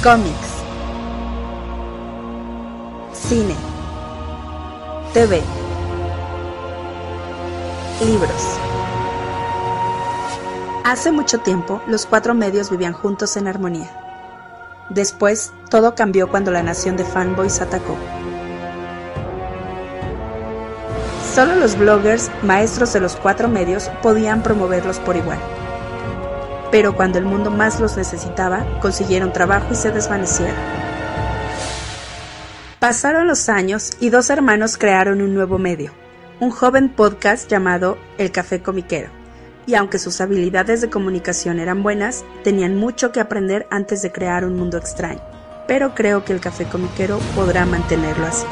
Cómics, cine, TV, libros. Hace mucho tiempo, los cuatro medios vivían juntos en armonía. Después, todo cambió cuando la nación de fanboys atacó. Solo los bloggers, maestros de los cuatro medios, podían promoverlos por igual. Pero cuando el mundo más los necesitaba, consiguieron trabajo y se desvanecieron. Pasaron los años y dos hermanos crearon un nuevo medio, un joven podcast llamado El Café Comiquero. Y aunque sus habilidades de comunicación eran buenas, tenían mucho que aprender antes de crear un mundo extraño. Pero creo que El Café Comiquero podrá mantenerlo así.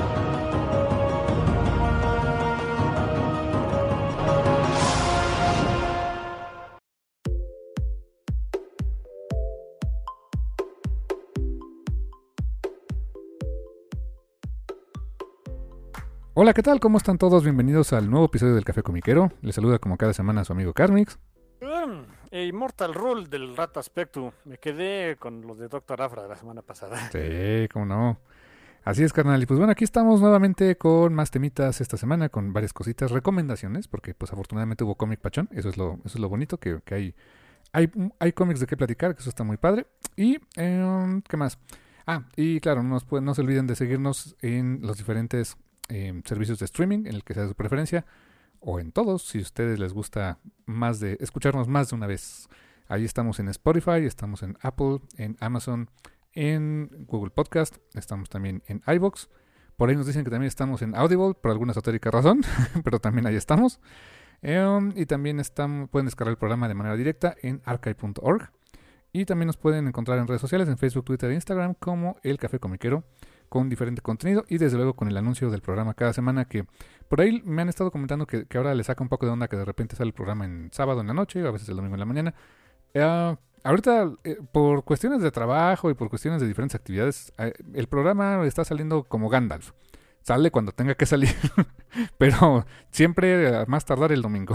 Hola, ¿qué tal? ¿Cómo están todos? Bienvenidos al nuevo episodio del Café Comiquero. Les saluda como cada semana su amigo Carmix. Immortal Rule del Rat Aspectu. Me quedé con los de Dr. Afra de la semana pasada. Sí, cómo no. Así es, carnal. Y pues bueno, aquí estamos nuevamente con más temitas esta semana, con varias cositas, recomendaciones, porque pues afortunadamente hubo cómic pachón. Eso es lo bonito, que hay cómics de qué platicar, que eso está muy padre. Y, ¿qué más? Y claro, no se olviden de seguirnos en los diferentes servicios de streaming, en el que sea de su preferencia, o en todos, si a ustedes les gusta escucharnos más de una vez. Ahí estamos en Spotify, estamos en Apple, en Amazon, en Google Podcast, estamos también en iVoox. Por ahí nos dicen que también estamos en Audible, por alguna esotérica razón, pero también ahí estamos. Y también pueden descargar el programa de manera directa en archive.org. Y también nos pueden encontrar en redes sociales, en Facebook, Twitter e Instagram, como El Café Comiquero, con diferente contenido y desde luego con el anuncio del programa cada semana, que por ahí me han estado comentando que ahora le saca un poco de onda que de repente sale el programa en sábado en la noche o a veces el domingo en la mañana. Ahorita por cuestiones de trabajo y por cuestiones de diferentes actividades, el programa está saliendo como Gandalf. Sale cuando tenga que salir, pero siempre a más tardar el domingo.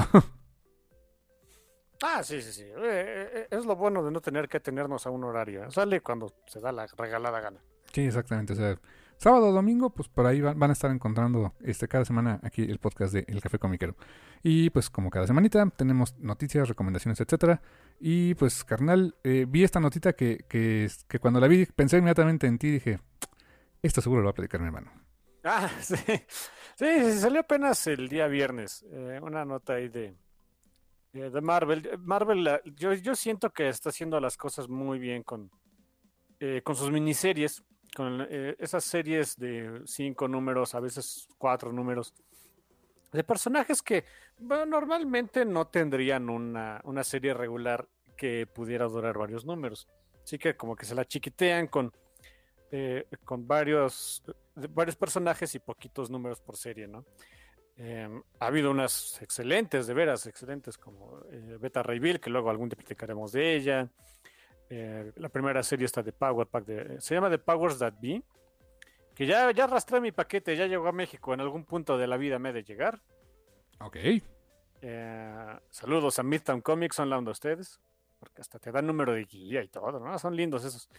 Sí. Es lo bueno de no tener que tenernos a un horario. Sale cuando se da la regalada gana. Sí, exactamente. O sea, sábado o domingo, pues por ahí van a estar encontrando cada semana aquí el podcast de El Café Comiquero. Y pues como cada semanita tenemos noticias, recomendaciones, etcétera. Y pues, carnal, vi esta notita que cuando la vi pensé inmediatamente en ti y dije, esto seguro lo va a platicar mi hermano. Sí. Sí, salió apenas el día viernes. Una nota ahí de Marvel. Marvel, yo siento que está haciendo las cosas muy bien con sus miniseries, con esas series de 5 números, a veces 4 números, de personajes que normalmente no tendrían una serie regular que pudiera durar varios números. Así que como que se la chiquitean con varios personajes y poquitos números por serie, ¿no? Ha habido unas excelentes, de veras excelentes, como Beta Ray Bill, que luego algún día platicaremos de ella. La primera serie está de Power Pack, se llama The Powers That Be, que ya arrastré mi paquete, ya llegó a México, en algún punto de la vida me he de llegar. Ok. Saludos a Midtown Comics, son la onda ustedes, porque hasta te dan número de guía y todo, ¿no? Son lindos esos.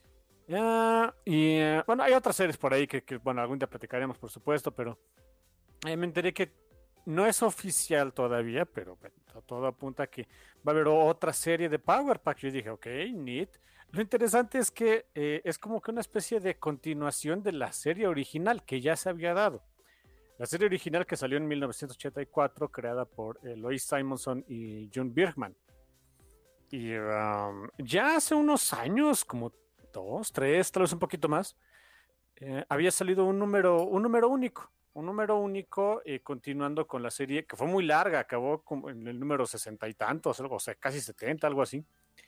Bueno, hay otras series por ahí que bueno, algún día platicaremos, por supuesto, pero me enteré que no es oficial todavía, pero todo apunta a que va a haber otra serie de Power Pack. Yo dije, ok, neat. Lo interesante es que es como que una especie de continuación de la serie original que ya se había dado. La serie original que salió en 1984, creada por Lois Simonson y June Birkman. Y ya hace unos años, como 2, 3, tal vez un poquito más, había salido un número único. Un número único, continuando con la serie, que fue muy larga, acabó en el número 60 y tantos, o sea, casi 70, algo así.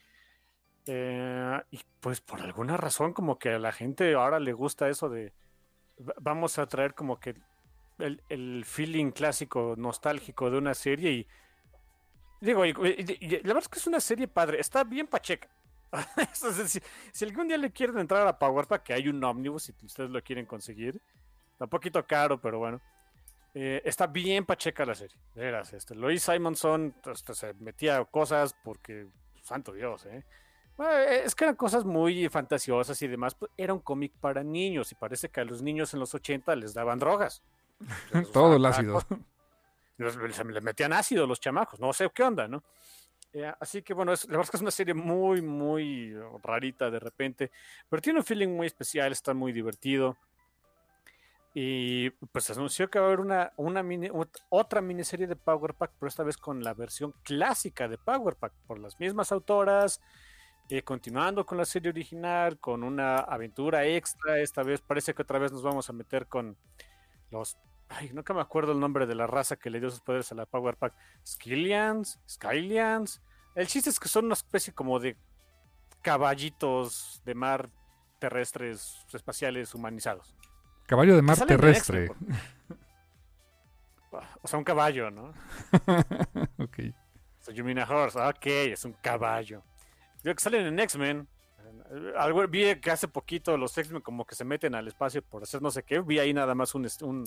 Y pues por alguna razón, como que a la gente ahora le gusta eso de vamos a traer como que el feeling clásico, nostálgico de una serie. Y digo, y la verdad es que es una serie padre, está bien pacheca. Si algún día le quieren entrar a Power Pack, que hay un ómnibus, si ustedes lo quieren conseguir. Está un poquito caro, pero bueno. Está bien pacheca la serie. De veras, Lois Simonson se metía cosas porque, santo Dios, Bueno, es que eran cosas muy fantasiosas y demás. Pues, era un cómic para niños y parece que a los niños en los 80 les daban drogas. Les Todo usaban el cada ácido. cosa. Les metían ácido los chamacos, no sé qué onda, ¿no? Así que bueno, la verdad es que es una serie muy, muy rarita de repente, pero tiene un feeling muy especial, está muy divertido. Y pues se anunció que va a haber otra miniserie de Power Pack, pero esta vez con la versión clásica de Power Pack, por las mismas autoras, continuando con la serie original, con una aventura extra. Esta vez parece que otra vez nos vamos a meter con los... Ay, nunca me acuerdo el nombre de la raza que le dio sus poderes a la Power Pack. Skylians. El chiste es que son una especie como de caballitos de mar terrestres espaciales humanizados. Caballo de Que mar salen en X-Men, terrestre. o sea, un caballo, ¿no? Ok. So you mean a horse. Ok, es un caballo. Digo que salen en X-Men. Algo, vi que hace poquito los X-Men como que se meten al espacio por hacer no sé qué. Vi ahí nada más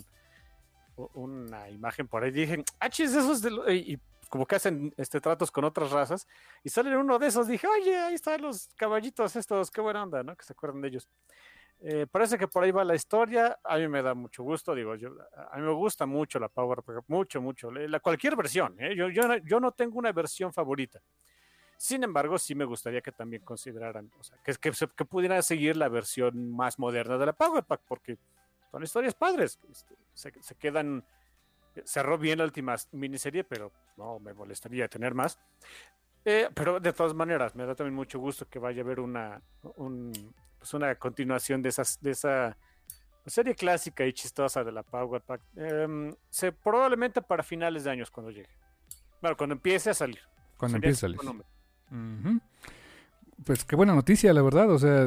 una imagen por ahí. Dije, chis, esos y como que hacen tratos con otras razas. Y salen uno de esos. Dije, oye, ahí están los caballitos estos. Qué buena onda, ¿no? Que se acuerdan de ellos. Parece que por ahí va la historia. A mí me da mucho gusto. Digo, a mí me gusta mucho la Power, mucho, mucho. Cualquier versión. Yo no tengo una versión favorita. Sin embargo, sí me gustaría que también consideraran, o sea, que pudieran seguir la versión más moderna de la Power Pack, porque son historias padres. Se quedan. Cerró bien la última miniserie, pero no me molestaría tener más. Pero de todas maneras, me da también mucho gusto que vaya a haber pues una continuación de esa serie clásica y chistosa de la Power Pack. Probablemente para finales de años cuando llegue. Bueno, cuando empiece a salir. Cuando empiece a salir. Uh-huh. Pues qué buena noticia, la verdad. O sea,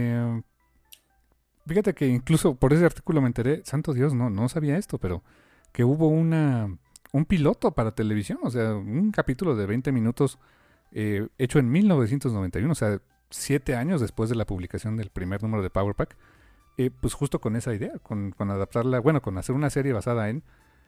fíjate que incluso por ese artículo me enteré, santo Dios, no sabía esto, pero que hubo un piloto para televisión, o sea, un capítulo de 20 minutos hecho en 1991, o sea, 7 años después de la publicación del primer número de Power Pack, pues justo con esa idea, con adaptarla, bueno, con hacer una serie basada en...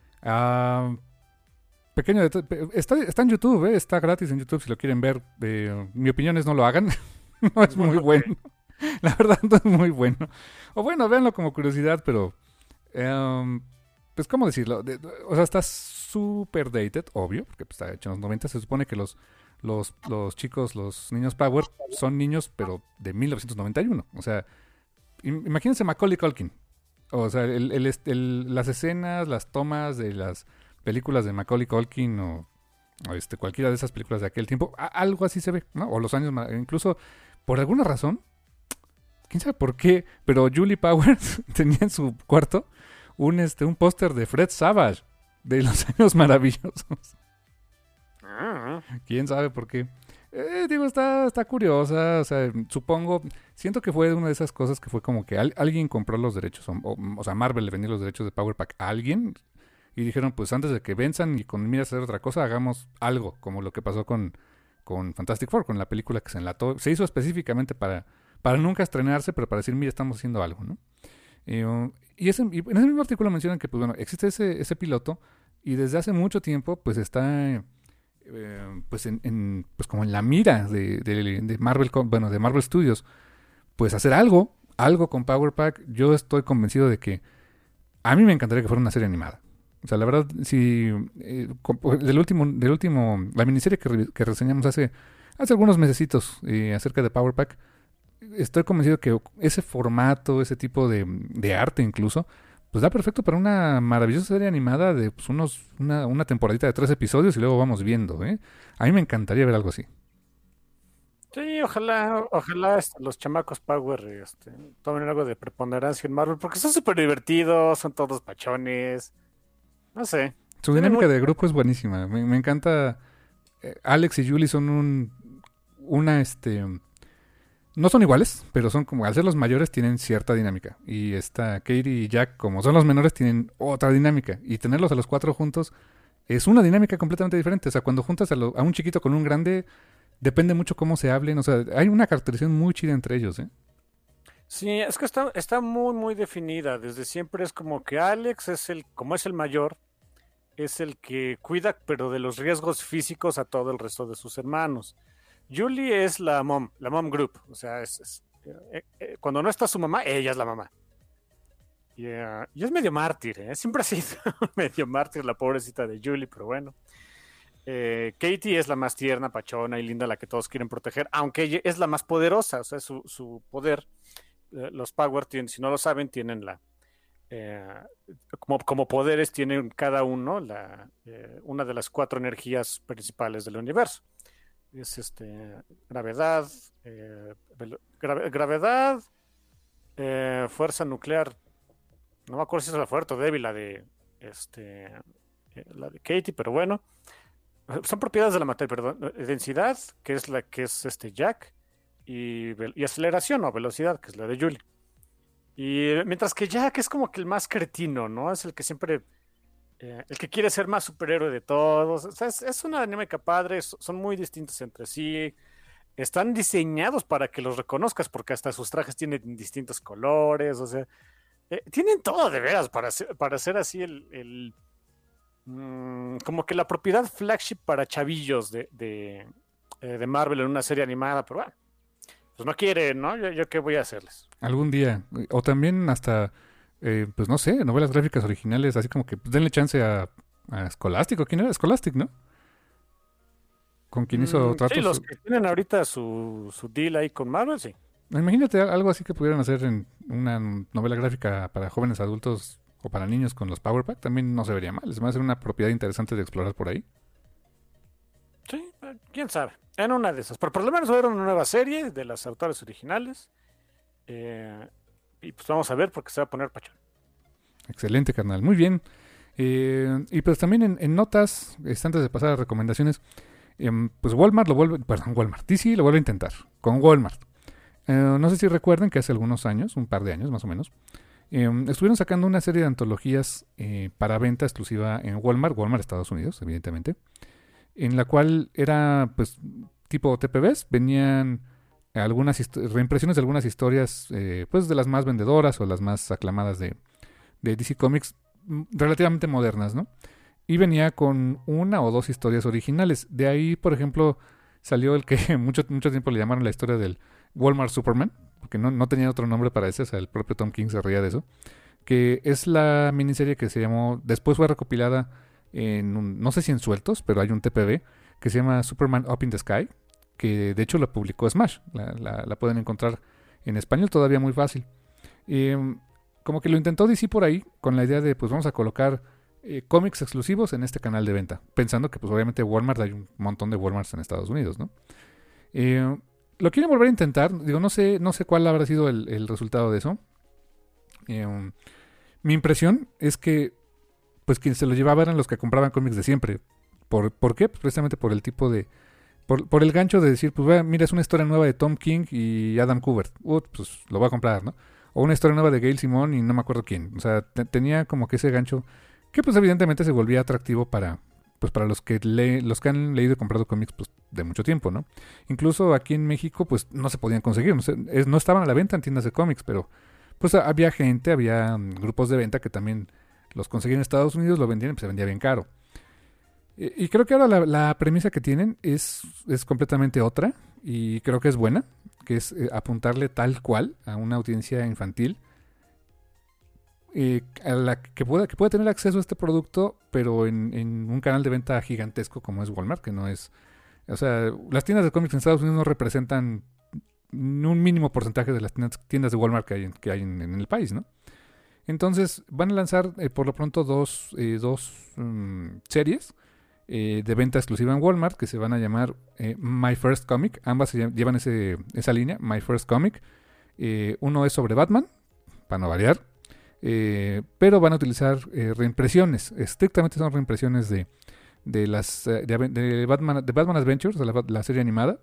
pequeño detalle, está en YouTube, está gratis en YouTube si lo quieren ver. Mi opinión es no lo hagan, no es muy bueno. La verdad no es muy bueno. O bueno, véanlo como curiosidad, pero... pues, ¿cómo decirlo? O sea, está super dated, obvio, porque pues, está hecho en los 90. Se supone que los chicos, los niños Power, son niños, pero de 1991. O sea, imagínense Macaulay Culkin. O sea, las escenas, las tomas de las películas de Macaulay Culkin o cualquiera de esas películas de aquel tiempo, algo así se ve, ¿no? O los años, incluso por alguna razón, quién sabe por qué, pero Julie Powers tenía en su cuarto un póster de Fred Savage de los años maravillosos. Quién sabe por qué. Digo, está curiosa, o sea, siento que fue una de esas cosas que fue como que alguien compró los derechos, o sea, Marvel le vendió los derechos de Power Pack a alguien y dijeron, pues antes de que venzan y con miras a hacer otra cosa, hagamos algo, como lo que pasó con Fantastic Four, con la película que se enlató, se hizo específicamente para nunca estrenarse, pero para decir, mira, estamos haciendo algo, ¿no? Y en ese mismo artículo mencionan que, pues bueno, existe ese piloto y desde hace mucho tiempo, pues está... pues pues como en la mira de Marvel, bueno, de Marvel Studios, pues hacer algo con Power Pack. Yo estoy convencido de que a mí me encantaría que fuera una serie animada. O sea, la verdad, si del último, la miniserie que reseñamos hace algunos mesecitos acerca de Power Pack, estoy convencido que ese formato, ese tipo de arte incluso, pues da perfecto para una maravillosa serie animada de pues, una temporadita de 3 episodios y luego vamos viendo, ¿eh? A mí me encantaría ver algo así. Sí, ojalá los chamacos Power tomen algo de preponderancia en Marvel, porque son súper divertidos, son todos pachones, no sé. Su dinámica de grupo es buenísima, me encanta. Alex y Julie son no son iguales, pero son como, al ser los mayores, tienen cierta dinámica. Y Katie y Jack, como son los menores, tienen otra dinámica. Y tenerlos a los 4 juntos es una dinámica completamente diferente. O sea, cuando juntas a un chiquito con un grande, depende mucho cómo se hablen. O sea, hay una caracterización muy chida entre ellos, ¿eh? Sí, es que está muy, muy definida. Desde siempre es como que Alex como es el mayor, es el que cuida, pero de los riesgos físicos a todo el resto de sus hermanos. Julie es la mom group. O sea, cuando no está su mamá, ella es la mamá. Y es medio mártir, ¿eh? Siempre ha sido medio mártir la pobrecita de Julie, pero bueno. Katie es la más tierna, pachona y linda, la que todos quieren proteger, aunque ella es la más poderosa. O sea, su poder, los Power, si no lo saben, tienen como poderes, tienen cada uno una de las 4 energías principales del universo. Es gravedad, gravedad, fuerza nuclear. No me acuerdo si es la fuerte o débil, la de Katie, pero bueno. Son propiedades de la materia, perdón. Densidad, que es la que es Jack, y aceleración o velocidad, que es la de Julie. Y mientras que Jack es como que el más cretino, ¿no? Es el que siempre, el que quiere ser más superhéroe de todos. O sea, es una dinámica padre, son muy distintos entre sí. Están diseñados para que los reconozcas, porque hasta sus trajes tienen distintos colores, o sea, tienen todo de veras para ser así como que la propiedad flagship para chavillos de Marvel en una serie animada, pero bueno, pues no quieren, ¿no? ¿Yo qué voy a hacerles? Algún día. O también hasta, pues no sé, novelas gráficas originales, así como que pues, denle chance a Scholastic. ¿Quién era? Scholastic, ¿no? Con quien hizo tratos. Sí, los que tienen ahorita su deal ahí con Marvel, sí. Imagínate algo así que pudieran hacer en una novela gráfica para jóvenes adultos o para niños con los Power Pack, también no se vería mal. Es más, una propiedad interesante de explorar por ahí. Sí, quién sabe. En una de esas. Pero por lo menos va a haber una nueva serie de las autores originales. Y pues vamos a ver porque se va a poner pachón. Excelente, carnal. Muy bien. Y pues también en notas, antes de pasar a recomendaciones, pues Walmart DC lo vuelve a intentar con Walmart. No sé si recuerden que hace algunos años, un par de años más o menos, estuvieron sacando una serie de antologías para venta exclusiva en Walmart Estados Unidos, evidentemente, en la cual era pues tipo TPBs, venían algunas reimpresiones de algunas historias pues de las más vendedoras o las más aclamadas de DC Comics, relativamente modernas, ¿no? Y venía con 1 o 2 historias originales. De ahí, por ejemplo, salió el que mucho tiempo le llamaron la historia del Walmart Superman, porque no tenía otro nombre para ese, o sea, el propio Tom King se reía de eso, que es la miniserie que se llamó, después fue recopilada en no sé si en sueltos, pero hay un TPB que se llama Superman Up in the Sky, que de hecho la publicó Smash, la pueden encontrar en español todavía muy fácil. Como que lo intentó DC por ahí, con la idea de pues vamos a colocar cómics exclusivos en este canal de venta, pensando que pues obviamente Walmart, hay un montón de Walmarts en Estados Unidos, ¿no? Lo quieren volver a intentar, digo, no sé cuál habrá sido el resultado de eso. Mi impresión es que pues quienes se lo llevaban eran los que compraban cómics de siempre. ¿Por qué? Pues precisamente por el tipo de... Por el gancho de decir, pues mira, es una historia nueva de Tom King y Adam Kubert. Pues lo voy a comprar, ¿no? O una historia nueva de Gail Simone y no me acuerdo quién. O sea, tenía como que ese gancho que pues evidentemente se volvía atractivo para los que han leído y comprado cómics pues, de mucho tiempo, ¿no? Incluso aquí en México pues no se podían conseguir, no estaban a la venta en tiendas de cómics, pero pues había grupos de venta que también los conseguían en Estados Unidos, lo vendían y pues se vendía bien caro. Y creo que ahora la premisa que tienen es completamente otra y creo que es buena, que es apuntarle tal cual a una audiencia infantil a la que pueda tener acceso a este producto, pero en un canal de venta gigantesco como es Walmart, que no es... O sea, las tiendas de cómics en Estados Unidos no representan un mínimo porcentaje de las tiendas de Walmart que hay en el país, ¿no? Entonces van a lanzar por lo pronto dos series de venta exclusiva en Walmart que se van a llamar My First Comic. Ambas llevan esa línea, My First Comic. Uno es sobre Batman, para no variar, pero van a utilizar reimpresiones. Estrictamente son reimpresiones de Batman Adventures, la serie animada,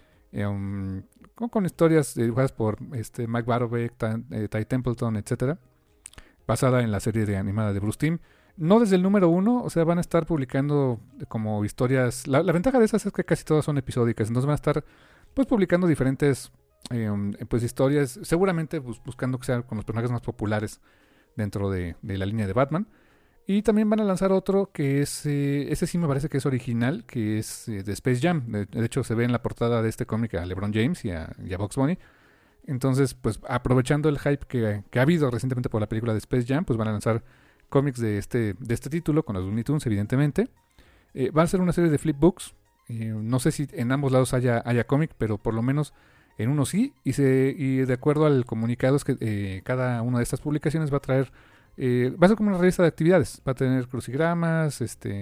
con historias dibujadas por Mike Barobeck, Ty Templeton, etcétera, basada en la serie animada de Bruce Timm. No desde el número 1, o sea, van a estar publicando como historias. La ventaja de esas es que casi todas son episódicas, entonces van a estar pues publicando diferentes pues historias, seguramente buscando que sean con los personajes más populares dentro de la línea de Batman. Y también van a lanzar otro que es, ese sí me parece que es original, que es de Space Jam. De hecho, se ve en la portada de este cómic a LeBron James y a Bugs Bunny. Entonces, pues aprovechando el hype que ha habido recientemente por la película de Space Jam, pues van a lanzar cómics de este título con los Looney Tunes, evidentemente. Va a ser una serie de flipbooks. No sé si en ambos lados haya cómic, pero por lo menos en uno sí. Y de acuerdo al comunicado es que cada una de estas publicaciones va a traer... va a ser como una revista de actividades. Va a tener crucigramas,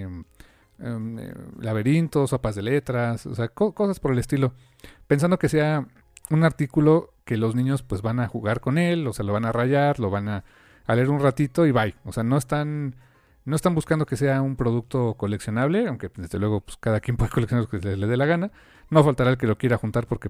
laberintos, sopas de letras, o sea, cosas por el estilo. Pensando que sea un artículo que los niños pues van a jugar con él, o sea, lo van a rayar, lo van a leer un ratito y bye. O sea, no están buscando que sea un producto coleccionable, aunque desde luego pues, cada quien puede coleccionar lo que le dé la gana. No faltará el que lo quiera juntar porque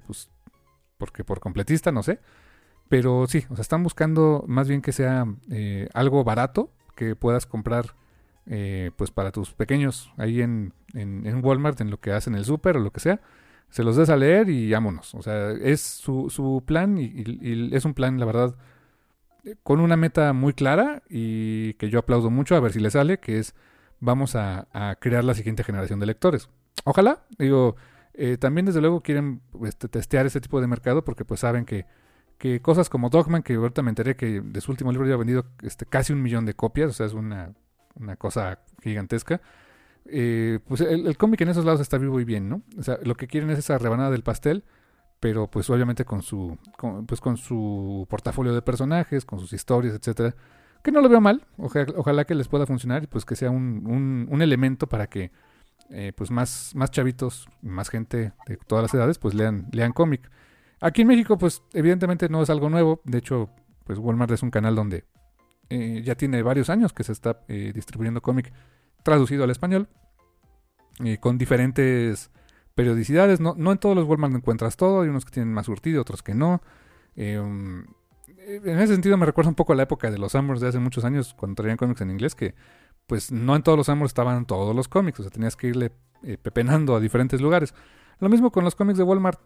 por completista, no sé. Pero sí, o sea, están buscando más bien que sea algo barato que puedas comprar pues para tus pequeños ahí en Walmart, en lo que hacen el súper o lo que sea. Se los des a leer y vámonos. O sea, es su plan y es un plan, la verdad, con una meta muy clara y que yo aplaudo mucho, a ver si le sale, que es vamos a crear la siguiente generación de lectores. Ojalá, digo, también desde luego quieren testear ese tipo de mercado porque pues saben que cosas como Dogman, que ahorita me enteré que de su último libro ya ha vendido casi 1 millón de copias, o sea, es una cosa gigantesca. Pues el cómic en esos lados está vivo y bien, ¿no? O sea, lo que quieren es esa rebanada del pastel, pero pues obviamente con su portafolio de personajes, con sus historias, etcétera, que no lo veo mal. Ojalá que les pueda funcionar y pues que sea un elemento para que pues más chavitos, más gente de todas las edades, pues lean cómic. Aquí en México, pues evidentemente no es algo nuevo. De hecho, pues Walmart es un canal donde ya tiene varios años que se está distribuyendo cómic traducido al español, con diferentes periodicidades. No en todos los Walmart encuentras todo, hay unos que tienen más surtido, otros que no. En ese sentido me recuerda un poco a la época de los Summers de hace muchos años, cuando traían cómics en inglés, que pues no en todos los Summers estaban todos los cómics, o sea, tenías que irle pepenando a diferentes lugares. Lo mismo con los cómics de Walmart,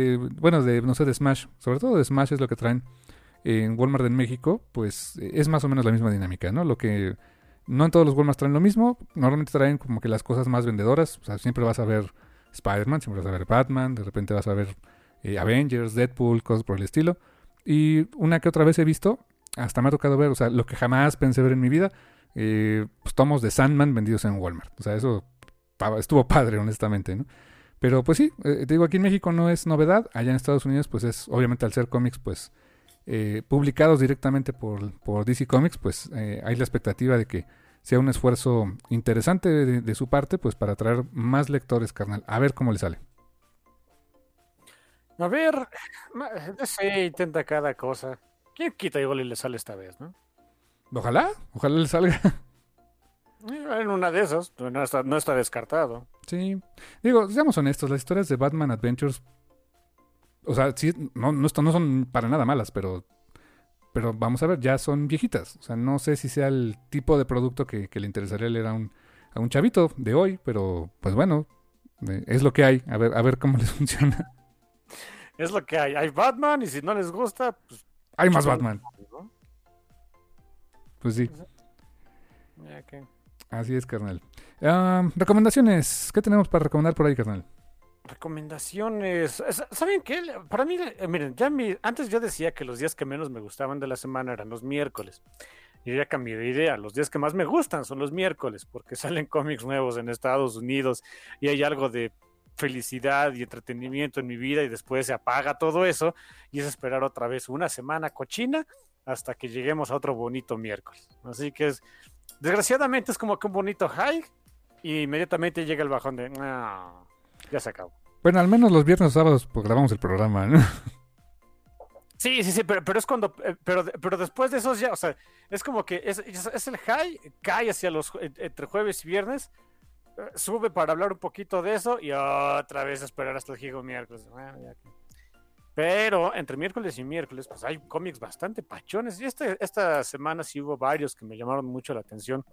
no sé, de Smash, sobre todo de Smash es lo que traen en Walmart en México, pues es más o menos la misma dinámica, ¿no? Lo que no en todos los Walmart traen lo mismo, normalmente traen como que las cosas más vendedoras, o sea, siempre vas a ver Spider-Man, siempre vas a ver Batman, de repente vas a ver Avengers, Deadpool, cosas por el estilo, y una que otra vez he visto, hasta me ha tocado ver, o sea, lo que jamás pensé ver en mi vida, pues tomos de Sandman vendidos en Walmart, o sea, eso estuvo padre, honestamente, ¿no? Pero pues sí, te digo, aquí en México no es novedad, allá en Estados Unidos pues es, obviamente al ser cómics pues publicados directamente por DC Comics, pues hay la expectativa de que sea un esfuerzo interesante de su parte, pues para atraer más lectores, carnal. A ver cómo le sale. A ver, DC intenta cada cosa. ¿Quién quita igual y le sale esta vez, no? Ojalá le salga. En una de esas, no está descartado. Sí, digo, seamos honestos, las historias de Batman Adventures, o sea, sí, no son para nada malas, pero vamos a ver, ya son viejitas. O sea, no sé si sea el tipo de producto que le interesaría leer a un chavito de hoy, pero pues bueno, es lo que hay. A ver cómo les funciona. Es lo que hay. Hay Batman y si no les gusta, pues... Hay más Batman. ¿No? Pues sí. Okay. Así es, carnal. Recomendaciones. ¿Qué tenemos para recomendar por ahí, carnal? Recomendaciones. ¿Saben qué? Para mí, miren, antes yo decía que los días que menos me gustaban de la semana eran los miércoles. Y ya cambié de idea. Los días que más me gustan son los miércoles, porque salen cómics nuevos en Estados Unidos y hay algo de felicidad y entretenimiento en mi vida y después se apaga todo eso y es esperar otra vez una semana cochina hasta que lleguemos a otro bonito miércoles. Así que desgraciadamente es como que un bonito high y inmediatamente llega el bajón de ya se acabó. Bueno, al menos los viernes o sábados pues, grabamos el programa, ¿no? Sí, pero es cuando, pero después de esos ya, o sea, es como que es el high, cae hacia entre jueves y viernes, sube para hablar un poquito de eso y otra vez esperar hasta el gigo miércoles. Bueno, ya que... Pero entre miércoles y miércoles, pues hay cómics bastante pachones. Y esta semana sí hubo varios que me llamaron mucho la atención.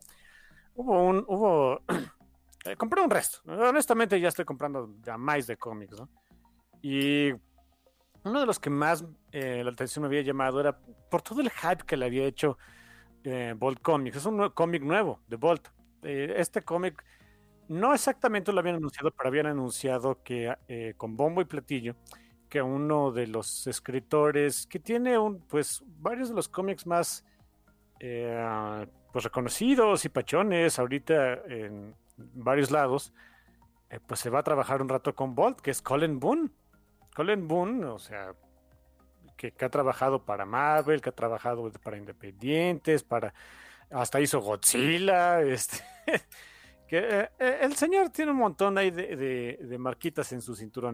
Compré un resto. Honestamente ya estoy comprando ya más de cómics, ¿no? Y uno de los que más la atención me había llamado era por todo el hype que le había hecho Bolt Comics. Es un cómic nuevo de Bolt. Este cómic no exactamente lo habían anunciado, pero habían anunciado que con bombo y platillo, que uno de los escritores que tiene pues varios de los cómics más pues reconocidos y pachones ahorita en varios lados, pues se va a trabajar un rato con Bolt, que es Colin Boone. Colin Boone, o sea, que ha trabajado para Marvel, que ha trabajado para independientes, hasta hizo Godzilla, que el señor tiene un montón ahí de marquitas en su cinturón.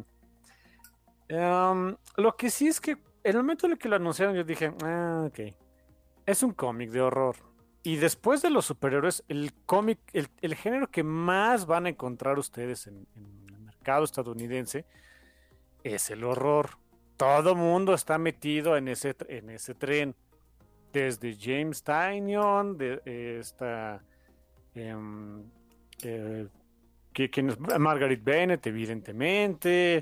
Lo que sí es que en el momento en el que lo anunciaron yo dije, ok, es un cómic de horror. Y después de los superhéroes, el cómic, el género que más van a encontrar ustedes en el mercado estadounidense es el horror. Todo mundo está metido en ese tren. Desde James Tynion, ¿quién es? Margaret Bennett, evidentemente.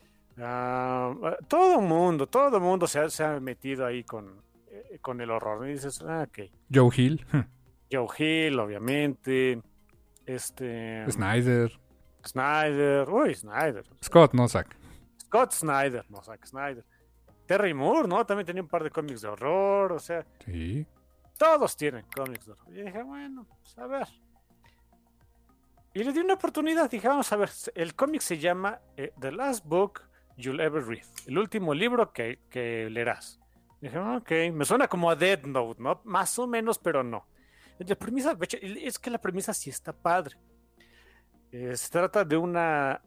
Todo el mundo se ha metido ahí con el horror. Y dices, ok. Joe Hill. Joe Hill, obviamente. Snyder. Uy, Snyder. Scott, no Zack. Scott Snyder, no Zack Snyder. Terry Moore, ¿no? También tenía un par de cómics de horror, o sea. Sí. Todos tienen cómics de horror. Y dije, bueno, pues a ver. Y le di una oportunidad. Dije, vamos a ver. El cómic se llama The Last Book You'll Ever Read. El último libro que leerás. Dije, ok, me suena como a Death Note, ¿no? Más o menos, pero no. La premisa, es que la premisa sí está padre. Se trata de una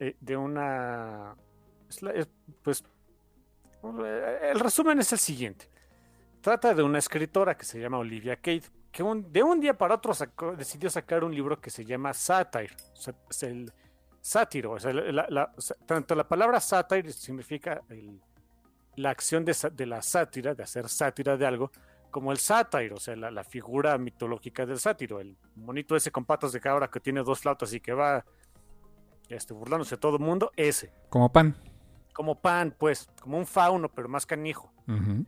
pues el resumen es el siguiente. Trata de una escritora que se llama Olivia Cade, que de un día para otro decidió sacar un libro que se llama Satire. O sea, es el sátiro. O sea, tanto la palabra satire significa la acción de la sátira, de hacer sátira de algo, como el sátiro, o sea, la figura mitológica del sátiro, el monito ese con patas de cabra que tiene dos flautas y que va burlándose de todo el mundo, ese. Como Pan. Como Pan, pues, como un fauno, pero más canijo. Uh-huh.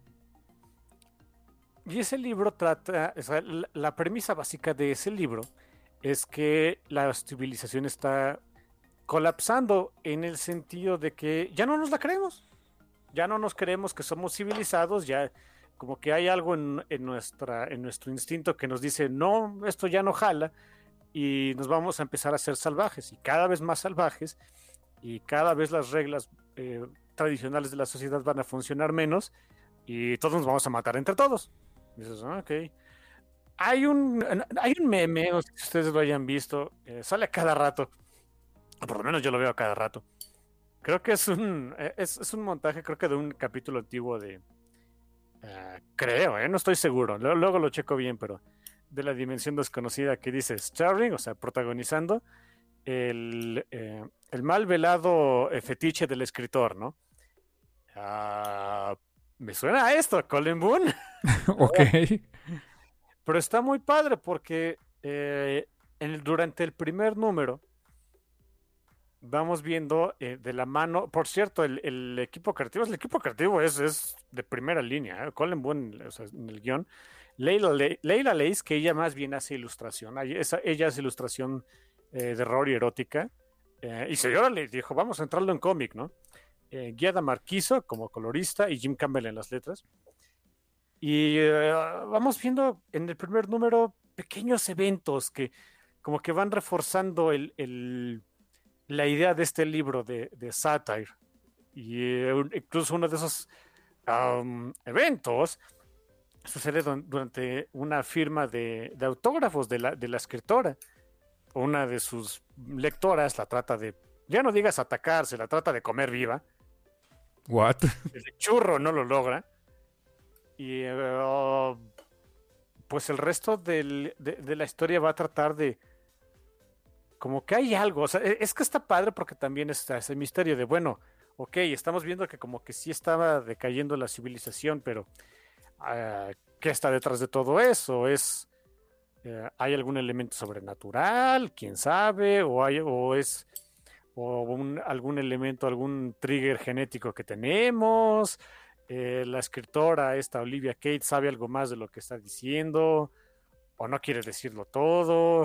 Y ese libro trata, o sea, la premisa básica de ese libro es que la civilización está colapsando en el sentido de que ya no nos la creemos. Ya no nos creemos que somos civilizados, ya como que hay algo en nuestro instinto que nos dice, no, esto ya no jala, y nos vamos a empezar a ser salvajes, y cada vez más salvajes, y cada vez las reglas tradicionales de la sociedad van a funcionar menos, y todos nos vamos a matar entre todos. Y dices, ok. Hay un meme, no sé si ustedes lo hayan visto, sale a cada rato, o por lo menos yo lo veo a cada rato. Creo que es un montaje, creo que de un capítulo antiguo de... creo, no estoy seguro. Luego lo checo bien, pero de La Dimensión Desconocida, que dice starring, o sea, protagonizando el mal velado fetiche del escritor, ¿no? Me suena a esto, Colin Boone. Ok. Pero está muy padre porque durante el primer número vamos viendo de la mano, por cierto, el equipo creativo es de primera línea, Colin Boone, o sea, en el guión, Leila Leis, que ella más bien hace ilustración, ella hace ilustración de horror y erótica, y señora le dijo, vamos a entrarlo en cómic, ¿no? Giada Marquiso como colorista y Jim Campbell en las letras, y vamos viendo en el primer número pequeños eventos que como que van reforzando la idea de este libro de Satire. Y incluso uno de esos eventos sucede durante una firma de autógrafos de la escritora. Una de sus lectoras la trata de, ya no digas atacar, se la trata de comer viva. What? El churro no lo logra. Y pues el resto de la historia va a tratar de como que hay algo, o sea, es que está padre porque también está ese misterio de, bueno, ok, estamos viendo que como que sí estaba decayendo la civilización, pero ¿qué está detrás de todo eso? ¿Hay algún elemento sobrenatural? ¿Quién sabe? Algún elemento, algún trigger genético que tenemos? La escritora, esta Olivia Cade, ¿sabe algo más de lo que está diciendo? o no quiere decirlo todo,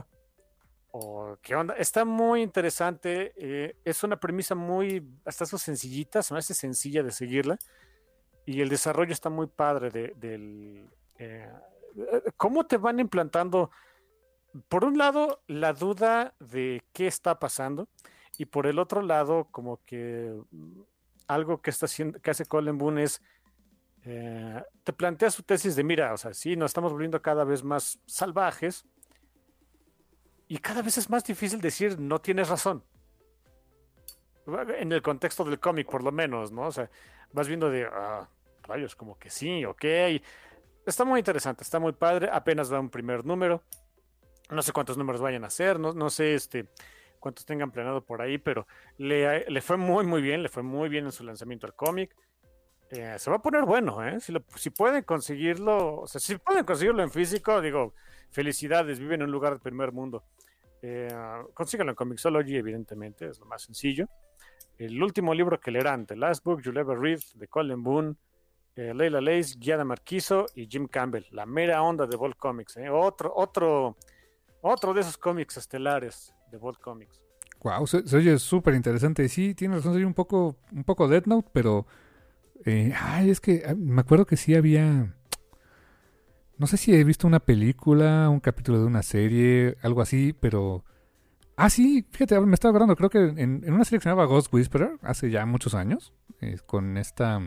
o qué onda. Está muy interesante, es una premisa muy, hasta eso sencillita, se me hace sencilla de seguirla, y el desarrollo está muy padre del... cómo te van implantando, por un lado, la duda de qué está pasando, y por el otro lado, como que algo que está haciendo, que hace Colin Boone es te plantea su tesis de, mira, o sea, sí, nos estamos volviendo cada vez más salvajes y cada vez es más difícil decir no tienes razón. En el contexto del cómic, por lo menos, ¿no? O sea, vas viendo de, rayos, como que sí, ok. Está muy interesante, está muy padre. Apenas va un primer número. No sé cuántos números vayan a ser, no sé cuántos tengan planeado por ahí, pero le fue muy, muy bien, le fue muy bien en su lanzamiento al cómic. Se va a poner bueno, ¿eh? Si pueden conseguirlo, o sea, si pueden conseguirlo en físico, digo, felicidades, viven en un lugar del primer mundo. Consíganlo en Comixology, evidentemente, es lo más sencillo. El último libro que leerán, The Last Book You'll Ever Read, de Colin Boone, Leila Lace, Giada Marquiso y Jim Campbell, la mera onda de Bolt Comics, ¿eh? Otro de esos cómics estelares de Bolt Comics. Wow, se oye súper interesante. Sí, tienes razón, soy un poco Death Note, pero es que me acuerdo que sí había, no sé si he visto una película, un capítulo de una serie, algo así, pero sí, fíjate, me estaba acordando, creo que en una serie que se llamaba Ghost Whisperer, hace ya muchos años, con esta,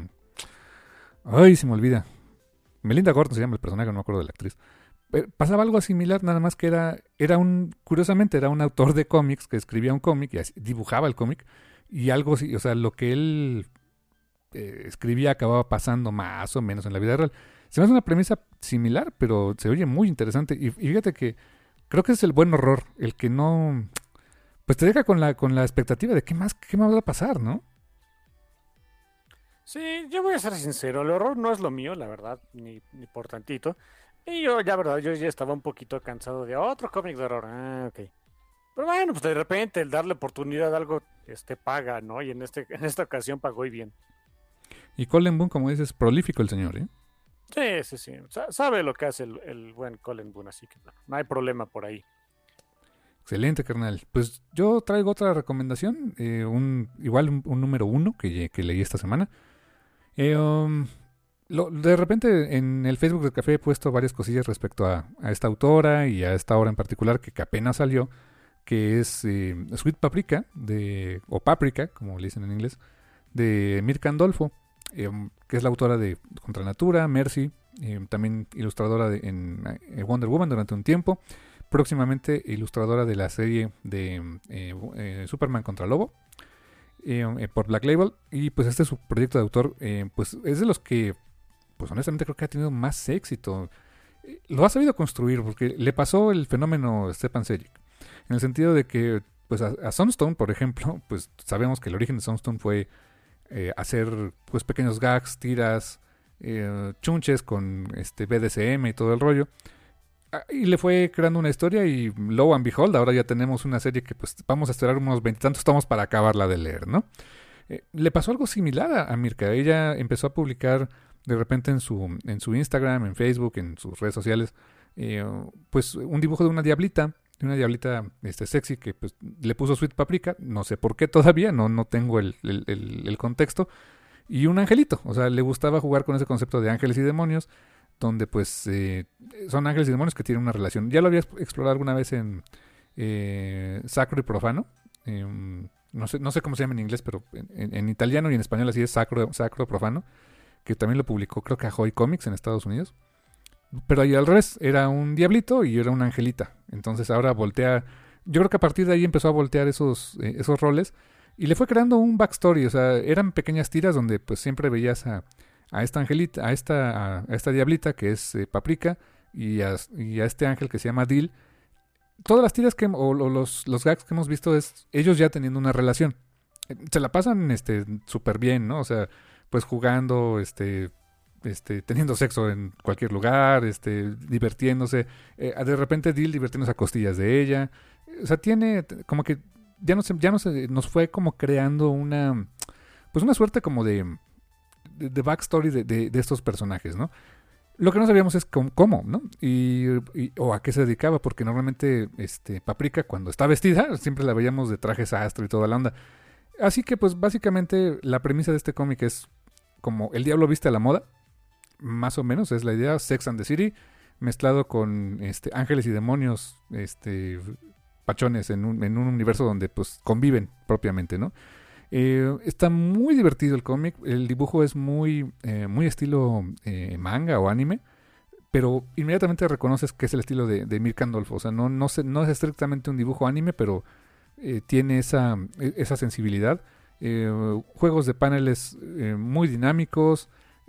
ay, se me olvida, Melinda Gordon se llama el personaje, no me acuerdo de la actriz. Pasaba algo similar, nada más que curiosamente era un autor de cómics que escribía un cómic y dibujaba el cómic, y algo así, o sea, lo que él escribía acababa pasando más o menos en la vida real. Se me hace una premisa similar, pero se oye muy interesante. Y fíjate que creo que es el buen horror, el que no, pues te deja con la expectativa de qué más va a pasar, ¿no? Sí, yo voy a ser sincero, el horror no es lo mío, la verdad, ni por tantito. Y yo, ya verdad, yo ya estaba un poquito cansado de otro cómic de horror. Ok. Pero bueno, pues de repente el darle oportunidad a algo paga, ¿no? Y en esta ocasión pagó y bien. Y Colin Boone, como dices, prolífico el señor, ¿eh? Sí. Sabe lo que hace el buen Colin Boone, así que no hay problema por ahí. Excelente, carnal. Pues yo traigo otra recomendación, igual un número 1 que leí esta semana. De repente en el Facebook del Café he puesto varias cosillas respecto a esta autora y a esta obra en particular que apenas salió, que es Sweet Paprika, o Paprika, como le dicen en inglés, de Mirka Andolfo, que es la autora de Contra Natura, Mercy, también ilustradora en Wonder Woman durante un tiempo, próximamente ilustradora de la serie de Superman contra Lobo, por Black Label, y pues este es su proyecto de autor, pues es de los que, pues honestamente creo que ha tenido más éxito. Lo ha sabido construir, porque le pasó el fenómeno Stepan Sejic, en el sentido de que pues a Sunstone, por ejemplo, pues sabemos que el origen de Sunstone fue hacer pues pequeños gags, tiras, chunches con BDSM y todo el rollo. Y le fue creando una historia y lo and behold, ahora ya tenemos una serie que pues vamos a esperar unos 20 y tantos tomos para acabarla de leer, ¿no? Le pasó algo similar a Mirka. Ella empezó a publicar de repente en su Instagram, en Facebook, en sus redes sociales, pues un dibujo de una diablita sexy que pues le puso Sweet Paprika, no sé por qué todavía, no tengo el contexto, y un angelito, o sea, le gustaba jugar con ese concepto de ángeles y demonios, donde pues son ángeles y demonios que tienen una relación. Ya lo había explorado alguna vez en Sacro y Profano, no sé cómo se llama en inglés, pero en italiano y en español así es Sacro Profano, que también lo publicó creo que Ahoy Comics en Estados Unidos. Pero ahí al revés, era un diablito y era una angelita. Entonces ahora voltea. Yo creo que a partir de ahí empezó a voltear esos roles y le fue creando un backstory. O sea, eran pequeñas tiras donde pues siempre veías a esta angelita, a esta diablita que es Paprika y a este ángel que se llama Dil. Todas las tiras los gags que hemos visto es ellos ya teniendo una relación. Se la pasan súper bien, ¿no? O sea, pues jugando, teniendo sexo en cualquier lugar, divirtiéndose, de repente Dil divirtiéndose a costillas de ella, o sea, tiene como que ya no se nos fue como creando una suerte como de backstory de estos personajes, ¿no? Lo que no sabíamos es cómo, ¿no? O a qué se dedicaba, porque normalmente Paprika cuando está vestida siempre la veíamos de traje sastre y toda la onda. Así que pues básicamente la premisa de este cómic es como El Diablo Viste a la Moda, más o menos es la idea, Sex and the City, mezclado con ángeles y demonios pachones en un universo donde pues conviven propiamente, ¿no? Está muy divertido el cómic, el dibujo es muy estilo manga o anime, pero inmediatamente reconoces que es el estilo de Mirka Andolfo, o sea, no es estrictamente un dibujo anime, pero tiene esa sensibilidad. Juegos de paneles muy dinámicos,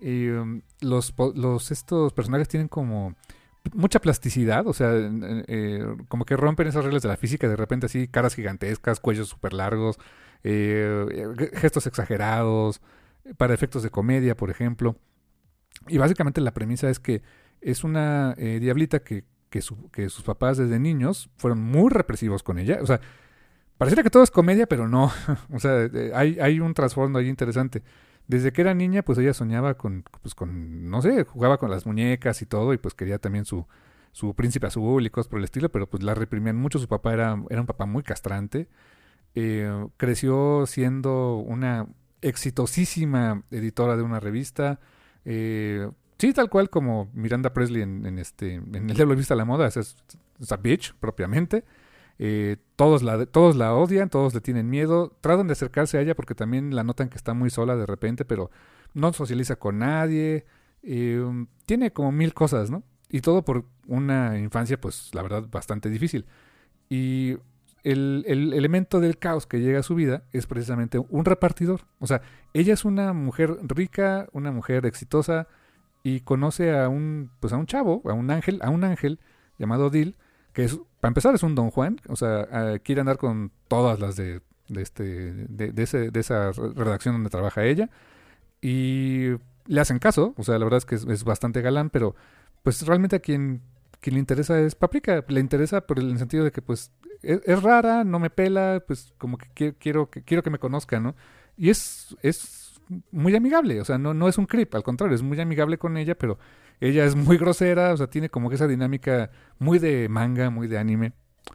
estos personajes tienen como mucha plasticidad, o sea, como que rompen esas reglas de la física, de repente así, caras gigantescas, cuellos súper largos, gestos exagerados, para efectos de comedia, por ejemplo. Y básicamente la premisa es que es una diablita que sus papás desde niños fueron muy represivos con ella, o sea, pareciera que todo es comedia, pero no, o sea, hay un trasfondo ahí interesante. Desde que era niña, pues ella soñaba no sé, jugaba con las muñecas y todo, y pues quería también su príncipe azul y cosas por el estilo, pero pues la reprimían mucho. Su papá era un papá muy castrante. Creció siendo una exitosísima editora de una revista. Sí, tal cual como Miranda Presley en El Diablo Viste a la Moda, es a bitch propiamente. Todos la odian, todos le tienen miedo, tratan de acercarse a ella porque también la notan que está muy sola de repente, pero no socializa con nadie, tiene como mil cosas, ¿no? Y todo por una infancia, pues la verdad, bastante difícil. Y el elemento del caos que llega a su vida es precisamente un repartidor. O sea, ella es una mujer rica, una mujer exitosa, y conoce a un chavo, a un ángel llamado Dil, que es, para empezar, es un Don Juan, o sea, quiere andar con todas las de esa redacción donde trabaja ella, y le hacen caso, o sea, la verdad es que es bastante galán, pero pues realmente a quien le interesa es Paprika, le interesa por el sentido de que pues es rara, no me pela, pues como que quiero que me conozca, ¿no? Y es muy amigable, o sea, no es un creep, al contrario, es muy amigable con ella, pero ella es muy grosera, o sea, tiene como que esa dinámica muy de manga, muy de anime.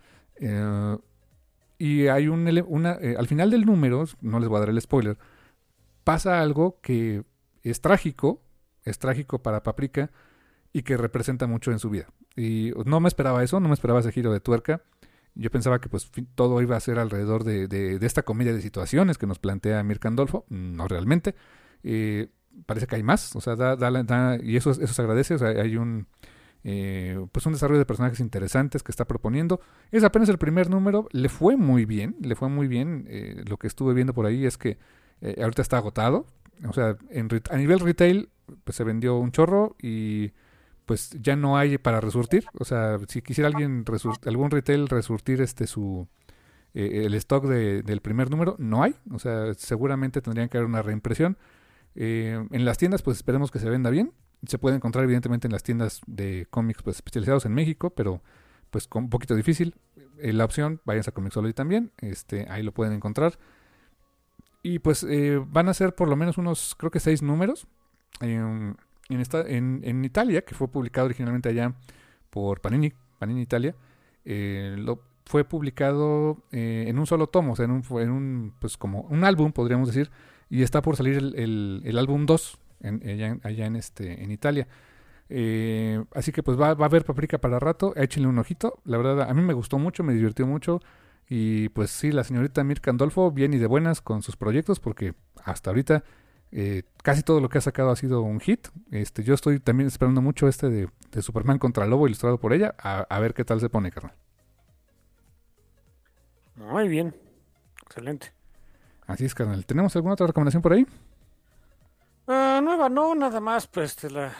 Y hay al final del número, no les voy a dar el spoiler, pasa algo que es trágico para Paprika y que representa mucho en su vida. Y no me esperaba eso, no me esperaba ese giro de tuerca. Yo pensaba que pues todo iba a ser alrededor de esta comedia de situaciones que nos plantea Mirka Andolfo, no realmente. Parece que hay más, o sea, y eso se agradece, o sea, hay un desarrollo de personajes interesantes que está proponiendo. Es apenas el primer número, le fue muy bien. Lo que estuve viendo por ahí es que ahorita está agotado, o sea, a nivel retail pues se vendió un chorro y pues ya no hay para resurtir, o sea, si quisiera algún retail resurtir el stock del primer número, no hay, o sea, seguramente tendrían que haber una reimpresión. En las tiendas, pues esperemos que se venda bien. Se puede encontrar evidentemente en las tiendas de cómics pues, especializados en México, pero pues con un poquito difícil. La opción, váyanse a Comixology también, ahí lo pueden encontrar. Y pues van a ser por lo menos unos, creo que 6 números. En Italia, que fue publicado originalmente allá por Panini Italia, fue publicado en un solo tomo, o sea, pues como un álbum, podríamos decir, y está por salir el álbum 2 allá en Italia. Así que pues va a haber Paprika para rato, échenle un ojito. La verdad, a mí me gustó mucho, me divirtió mucho. Y pues sí, la señorita Mirka Andolfo bien y de buenas con sus proyectos, porque hasta ahorita casi todo lo que ha sacado ha sido un hit. Yo estoy también esperando mucho de Superman contra Lobo, ilustrado por ella, a ver qué tal se pone, carnal. Muy bien, excelente. Así es, carnal. ¿Tenemos alguna otra recomendación por ahí? Nueva no, nada más, pues,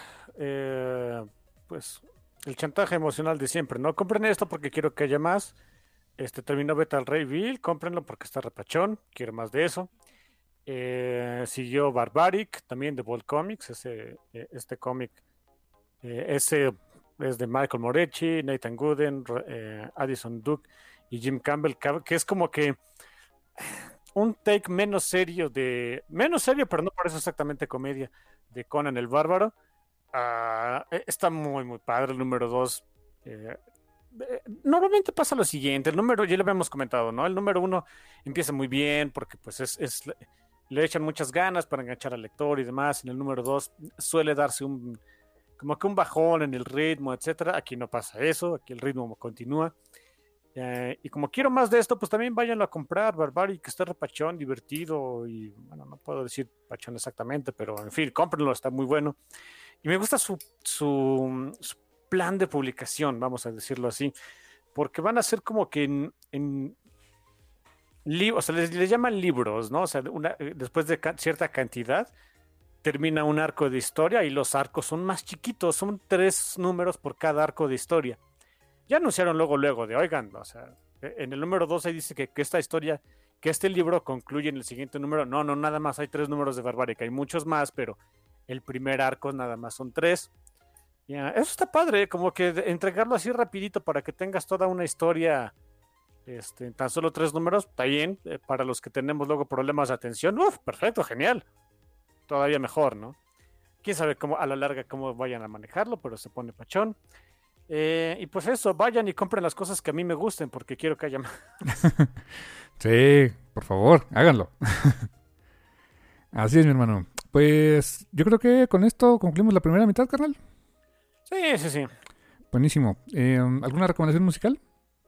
pues, el chantaje emocional de siempre, ¿no? Compren esto porque quiero que haya más. Terminó Beta al Rey Bill, cómprenlo porque está repachón, quiero más de eso. Siguió Barbaric, también de Bold Comics, este cómic, ese es de Michael Moretti, Nathan Gooden, Addison Duke y Jim Campbell, que es como que un take menos serio, pero no por eso exactamente comedia, de Conan el Bárbaro. Está muy, muy padre el número 2. Normalmente pasa lo siguiente, el número, ya lo habíamos comentado, ¿no? El número 1 empieza muy bien porque pues le echan muchas ganas para enganchar al lector y demás. En el número 2 suele darse como que un bajón en el ritmo, etcétera. Aquí no pasa eso, aquí el ritmo continúa. Y como quiero más de esto, pues también váyanlo a comprar, Barbaric, que está repachón, divertido y, bueno, no puedo decir pachón exactamente, pero en fin, cómprenlo, está muy bueno. Y me gusta su plan de publicación, vamos a decirlo así, porque van a ser como que o sea, les llaman libros, ¿no? O sea, después de cierta cantidad, termina un arco de historia y los arcos son más chiquitos, son 3 números por cada arco de historia. Ya anunciaron luego de, oigan, o sea, en el número 2 ahí dice que esta historia, que este libro concluye en el siguiente número. No, nada más hay 3 números de Barbaric, hay muchos más, pero el primer arco nada más son 3. Eso está padre, como que entregarlo así rapidito para que tengas toda una historia en tan solo 3 números, está bien. Para los que tenemos luego problemas de atención, perfecto, genial. Todavía mejor, ¿no? Quién sabe cómo a la larga cómo vayan a manejarlo, pero se pone pachón. Y pues eso, vayan y compren las cosas que a mí me gusten, porque quiero que haya más. Sí, por favor, háganlo. Así es, mi hermano. Pues yo creo que con esto concluimos la primera mitad, carnal. Sí. Buenísimo. ¿Alguna recomendación musical?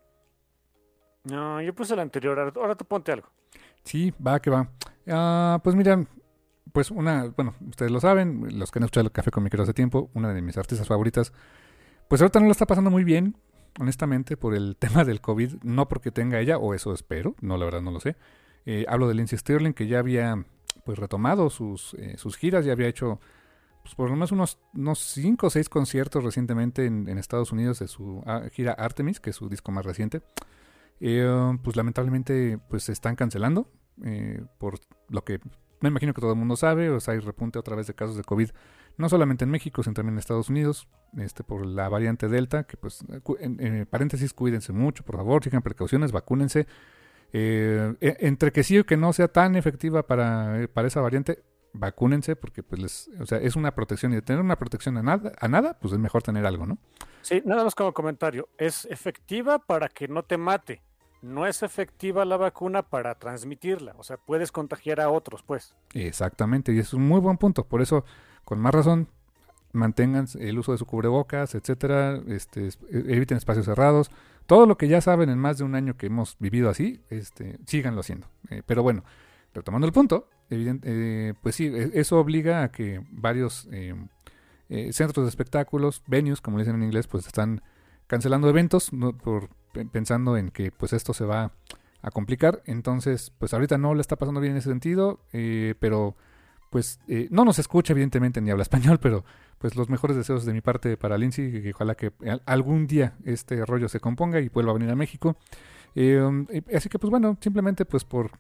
No, yo puse la anterior, ahora tú ponte algo. Sí, va que va. Pues mira, pues bueno, ustedes lo saben, los que han escuchado el Café con Miquero hace tiempo, una de mis artistas favoritas, pues ahorita no lo está pasando muy bien, honestamente, por el tema del COVID, no porque tenga ella, o eso espero, no, la verdad no lo sé. Hablo de Lindsey Stirling, que ya había pues retomado sus giras, ya había hecho pues por lo menos unos 5 o 6 conciertos recientemente en Estados Unidos de su gira Artemis, que es su disco más reciente. Pues lamentablemente pues se están cancelando, por lo que me imagino que todo el mundo sabe. O sea, hay repunte otra vez de casos de COVID, no solamente en México, sino también en Estados Unidos, por la variante Delta, que pues, en paréntesis, cuídense mucho, por favor, sigan precauciones, vacúnense. Entre que sí o que no sea tan efectiva para esa variante, vacúnense, porque pues o sea, es una protección, y de tener una protección a nada, pues es mejor tener algo, ¿no? Sí, nada más como comentario, es efectiva para que no te mate. No es efectiva la vacuna para transmitirla, o sea, puedes contagiar a otros, pues. Exactamente, y es un muy buen punto. Por eso, con más razón, mantengan el uso de su cubrebocas, etcétera. Eviten espacios cerrados. Todo lo que ya saben en más de un año que hemos vivido así, síganlo haciendo. Pero bueno, retomando el punto, pues sí, eso obliga a que varios centros de espectáculos, venues, como dicen en inglés, pues están cancelando eventos, ¿no? Pensando en que pues esto se va a complicar. Entonces pues ahorita no le está pasando bien en ese sentido, pero pues no nos escucha evidentemente ni habla español, pero pues los mejores deseos de mi parte para Lindsey, que ojalá que algún día este rollo se componga y vuelva a venir a México. Así que pues bueno, simplemente pues por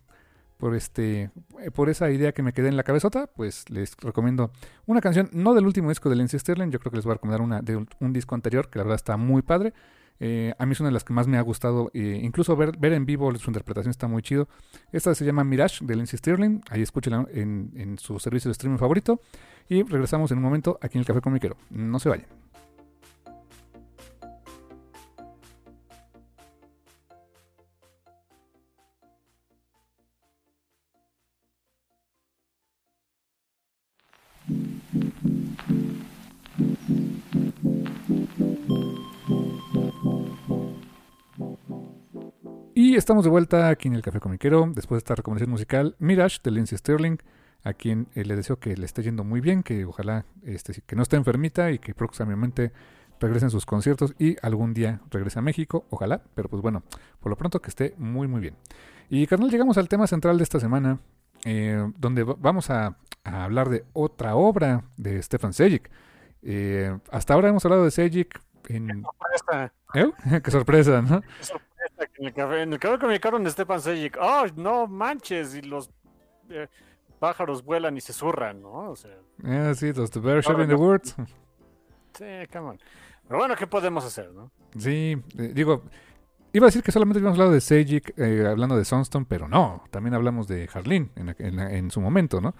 esa idea que me quedé en la cabezota, pues les recomiendo una canción, no del último disco de Lindsey Stirling. Yo creo que les voy a recomendar una de un disco anterior, que la verdad está muy padre. A mí es una de las que más me ha gustado, incluso ver en vivo su interpretación está muy chido. Esta se llama Mirage, de Lindsey Stirling. Ahí escúchenla en su servicio de streaming favorito. Y regresamos en un momento aquí en el Café con Miquero. No se vayan. Y estamos de vuelta aquí en el Café Comiquero, después de esta recomendación musical, Mirage, de Lindsey Stirling, a quien le deseo que le esté yendo muy bien, que ojalá que no esté enfermita y que próximamente regresen sus conciertos y algún día regrese a México, ojalá, pero pues bueno, por lo pronto que esté muy muy bien. Y carnal, llegamos al tema central de esta semana, donde vamos a hablar de otra obra de Stefan Sejic. Hasta ahora hemos hablado de Sejic en... ¡Qué sorpresa! ¿No? ¡Qué sorpresa! En el café con Miquero de Stefan Sejic. ¡Oh, no manches! Y los pájaros vuelan y se zurran, ¿no? O sea, sí, los The Bear Sharing the Woods. Sí, come on. Pero bueno, ¿qué podemos hacer, no? Sí, digo, iba a decir que solamente habíamos hablado de Sejic, hablando de Sunstone, pero no, también hablamos de Harleen en su momento, ¿no?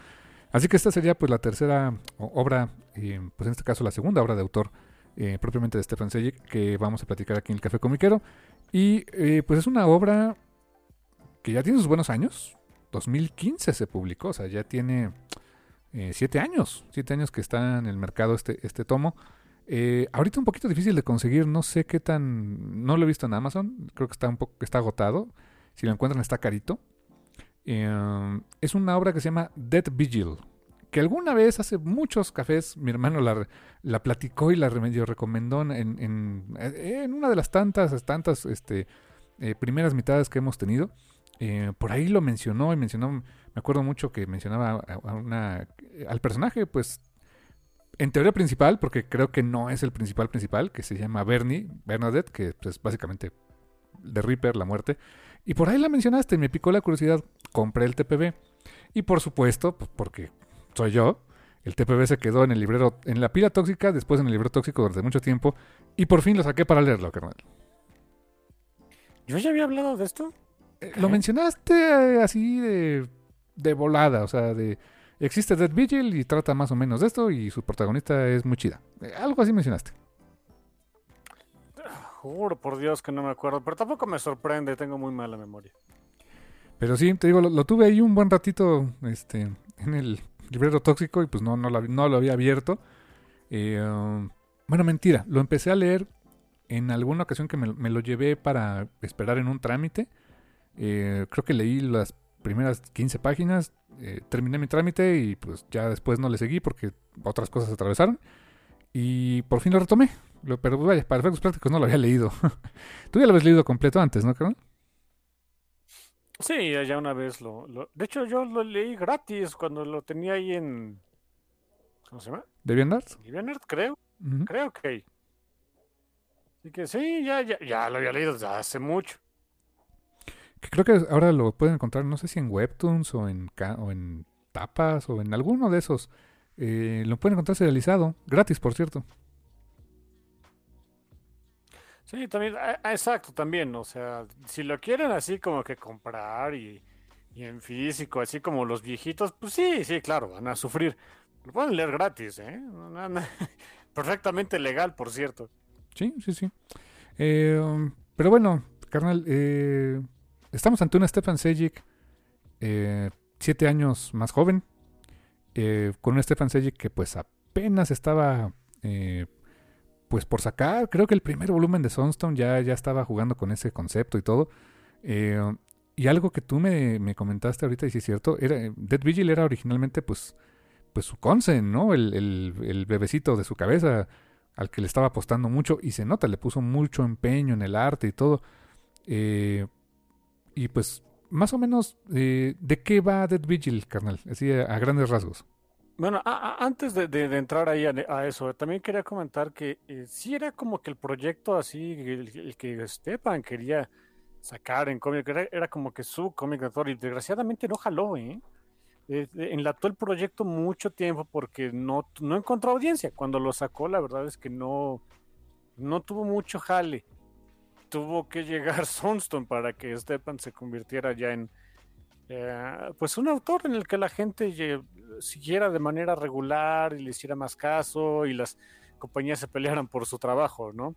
Así que esta sería pues la tercera obra, pues en este caso la segunda obra de autor propiamente de Stefan Sejic que vamos a platicar aquí en el Café Comiquero. Y pues es una obra que ya tiene sus buenos años. 2015 se publicó, o sea, ya tiene 7 años. 7 años que está en el mercado este tomo. Ahorita un poquito difícil de conseguir, no sé qué tan... No lo he visto en Amazon, creo que está agotado. Si lo encuentran está carito. Es una obra que se llama Dead Vigil, que alguna vez hace muchos cafés mi hermano la platicó y la medio recomendó en una de las tantas primeras mitades que hemos tenido. Por ahí lo mencionó, me acuerdo mucho que mencionaba al personaje, pues en teoría principal, porque creo que no es el principal, que se llama Bernadette, que pues básicamente de Reaper, la muerte. Y por ahí la mencionaste, me picó la curiosidad, compré el TPB. Y por supuesto, pues porque soy yo, el TPB se quedó en el librero, en la pila tóxica, después en el librero tóxico durante mucho tiempo, y por fin lo saqué para leerlo, carnal. ¿Yo ya había hablado de esto? Lo mencionaste así de volada, o sea, existe Dead Vigil y trata más o menos de esto, y su protagonista es muy chida. Algo así mencionaste. Juro por Dios que no me acuerdo, pero tampoco me sorprende, tengo muy mala memoria. Pero sí, te digo, lo tuve ahí un buen ratito en el librero tóxico y pues no lo había abierto. Bueno, mentira, lo empecé a leer en alguna ocasión que me lo llevé para esperar en un trámite. Creo que leí las primeras 15 páginas, terminé mi trámite y pues ya después no le seguí porque otras cosas se atravesaron. Y por fin lo retomé. Pero vaya, para efectos prácticos no lo había leído. Tú ya lo habías leído completo antes, ¿no, carnal? Sí, ya una vez De hecho, yo lo leí gratis cuando lo tenía ahí en... ¿Cómo se llama? ¿DeviantArt? DeviantArt, creo. Uh-huh. Creo que... Así que sí, ya lo había leído desde hace mucho. Que creo que ahora lo pueden encontrar, no sé si en Webtoons o en Tapas o en alguno de esos. Lo pueden encontrar serializado, gratis, por cierto. Sí, también, exacto, también, o sea, si lo quieren así como que comprar y en físico, así como los viejitos, pues sí, claro, van a sufrir. Lo pueden leer gratis, ¿eh? Perfectamente legal, por cierto. Sí. Pero bueno, carnal, estamos ante un Stefan Sejic 7 años más joven, con un Stefan Sejic que pues apenas estaba... pues por sacar, creo que el primer volumen de Sunstone ya estaba jugando con ese concepto y todo. Y algo que tú me comentaste ahorita, y sí es cierto, Dead Vigil era originalmente pues su Consen, ¿no? El bebecito de su cabeza al que le estaba apostando mucho, y se nota, le puso mucho empeño en el arte y todo. Y pues, más o menos, ¿de qué va Dead Vigil, carnal? Así a grandes rasgos. Bueno, antes de entrar ahí a eso, también quería comentar que sí era como que el proyecto así, el que Stepan quería sacar en cómic, era como que su cómic de autor, y desgraciadamente no jaló, ¿eh? Enlató el proyecto mucho tiempo porque no encontró audiencia. Cuando lo sacó, la verdad es que no tuvo mucho jale. Tuvo que llegar Sunstone para que Stepan se convirtiera ya en pues un autor en el que la gente siguiera de manera regular y le hiciera más caso y las compañías se pelearan por su trabajo, ¿no?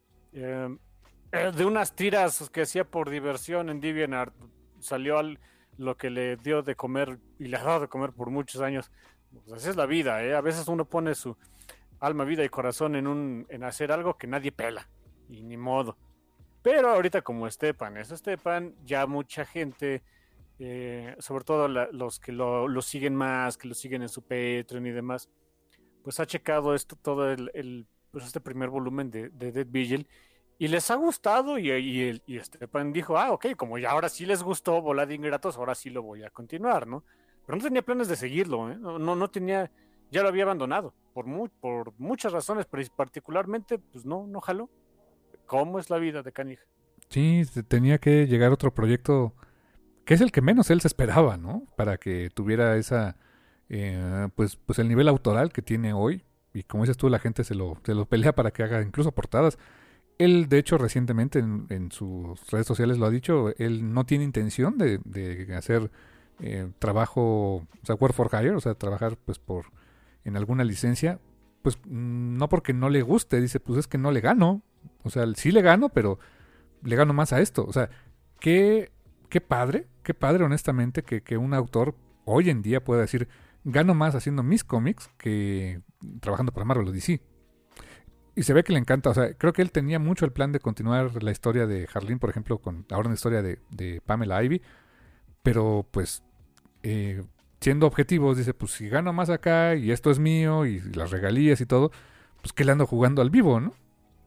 De unas tiras que hacía por diversión en DeviantArt salió lo que le dio de comer y le ha dado de comer por muchos años. Pues así es la vida, ¿eh? A veces uno pone su alma, vida y corazón en hacer algo que nadie pela y ni modo. Pero ahorita como Stepan, ya mucha gente... sobre todo los que lo siguen más, que lo siguen en su Patreon y demás, pues ha checado todo pues este primer volumen de Dead Vigil y les ha gustado y Stepan dijo, ok, como ya ahora sí les gustó Bola de Ingratos, ahora sí lo voy a continuar, ¿no? Pero no tenía planes de seguirlo, ¿eh? No tenía, ya lo había abandonado por muchas razones, pero particularmente pues no jaló. ¿Cómo es la vida de Canija? Sí, tenía que llegar otro proyecto que es el que menos él se esperaba, ¿no? Para que tuviera esa, pues el nivel autoral que tiene hoy. Y como dices tú, la gente se lo pelea para que haga incluso portadas. Él, de hecho, recientemente en sus redes sociales lo ha dicho, él no tiene intención de hacer trabajo, o sea, work for hire, o sea, trabajar pues en alguna licencia, pues no porque no le guste, dice, pues es que no le gano, o sea, sí le gano, pero le gano más a esto, o sea, qué padre honestamente que un autor hoy en día pueda decir, gano más haciendo mis cómics que trabajando para Marvel o DC. Y se ve que le encanta, o sea, creo que él tenía mucho el plan de continuar la historia de Harleen, por ejemplo, con ahora una historia de Pamela Ivy, pero pues siendo objetivos, dice, pues si gano más acá y esto es mío y las regalías y todo, pues que le ando jugando al vivo, ¿no?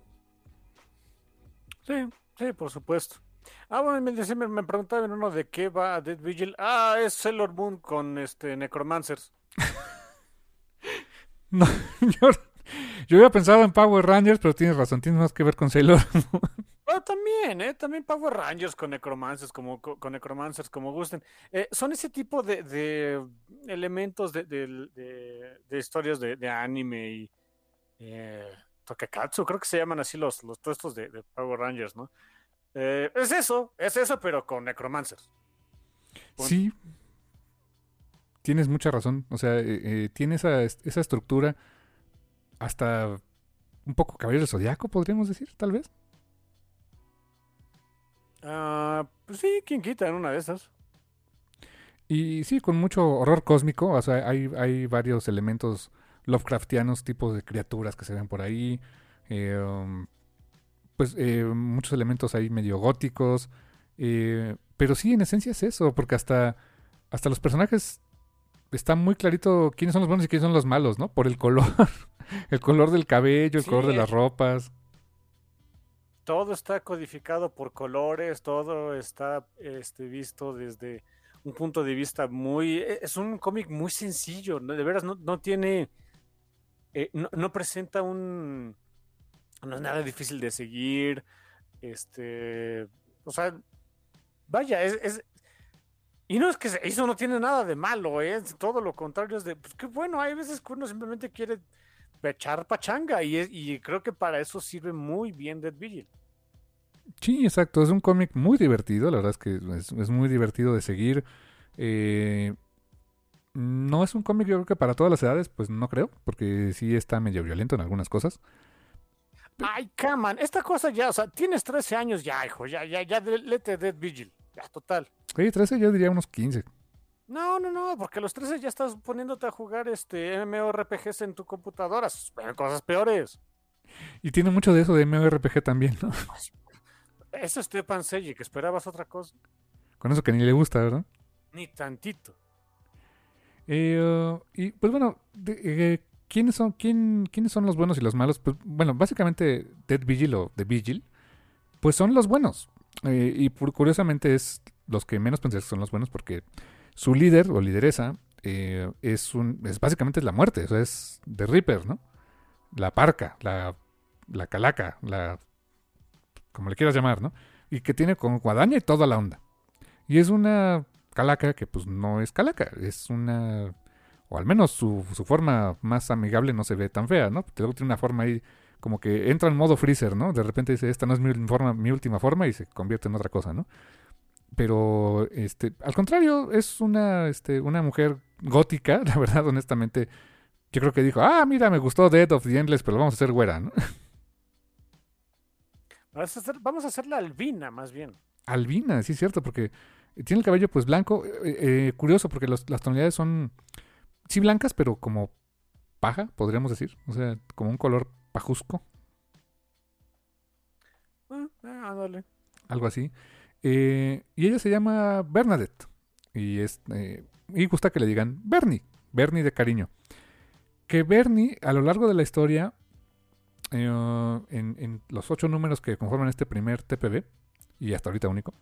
Sí, sí, por supuesto. Bueno, me preguntaban uno de qué va Dead Vigil. Es Sailor Moon con Necromancers. No, yo, yo había pensado en Power Rangers, pero tienes razón, tiene más que ver con Sailor. También Power Rangers con Necromancers, con Necromancers, como gusten. Son ese tipo de elementos de historias de anime y Tokekatsu, creo que se llaman así los textos de Power Rangers, ¿no? Es eso, pero con Necromancers. Punto. Sí, tienes mucha razón, o sea, tiene esa estructura hasta un poco Caballero del Zodiaco, podríamos decir, tal vez. Pues sí, quién quita en una de esas. Y sí, con mucho horror cósmico, o sea, hay varios elementos Lovecraftianos, tipos de criaturas que se ven por ahí, pues muchos elementos ahí medio góticos, pero sí, en esencia es eso, porque hasta los personajes está muy clarito quiénes son los buenos y quiénes son los malos, ¿no? Por el color, el color del cabello, el Sí, color de las ropas. todo está codificado por colores, todo está visto desde un punto de vista es un cómic muy sencillo, ¿no? De veras no tiene, no presenta no es nada difícil de seguir, o sea, vaya, y no es que eso no tiene nada de malo, es todo lo contrario, es pues qué bueno, hay veces que uno simplemente quiere echar pachanga y creo que para eso sirve muy bien Dead Vigil. Sí, exacto, es un cómic muy divertido, la verdad es que es muy divertido de seguir. Eh, no es un cómic yo creo que para todas las edades, pues no creo, porque sí está medio violento en algunas cosas. Ay, Caman, esta cosa ya, o sea, tienes 13 años ya, hijo, ya, lete Dead Vigil, ya, total. Sí, 13 yo diría unos 15. No, porque a los 13 ya estás poniéndote a jugar MMORPGs en tu computadora, ven cosas peores. Y tiene mucho de eso de MMORPG también, ¿no? Eso es Stepan Sejic, que esperabas otra cosa. Con eso que ni le gusta, ¿verdad? Ni tantito. Y pues bueno, ¿quiénes son los buenos y los malos? Pues bueno, básicamente Dead Vigil o The Vigil, pues son los buenos. Y curiosamente es los que menos pensé que son los buenos porque su líder o lideresa es básicamente la muerte, o sea, es The Reaper, ¿no? La parca, la calaca, como le quieras llamar, ¿no? Y que tiene con guadaña y toda la onda. Y es una calaca que pues no es calaca, es una... O al menos su forma más amigable no se ve tan fea, ¿no? Luego tiene una forma ahí como que entra en modo freezer, ¿no? De repente dice, esta no es mi última forma y se convierte en otra cosa, ¿no? Pero, al contrario, es una mujer gótica, la verdad, honestamente. Yo creo que dijo, mira, me gustó Dead of the Endless, pero vamos a hacer güera, ¿no? Vamos a hacer la albina, más bien. Albina, sí es cierto, porque tiene el cabello pues blanco. Curioso, porque las tonalidades son, sí blancas, pero como paja, podríamos decir. O sea, como un color pajusco. Ándale. Algo así. Y ella se llama Bernadette. Y gusta que le digan Bernie. Bernie de cariño. Que Bernie, a lo largo de la historia, en los 8 números que conforman este primer TPB, y hasta ahorita único,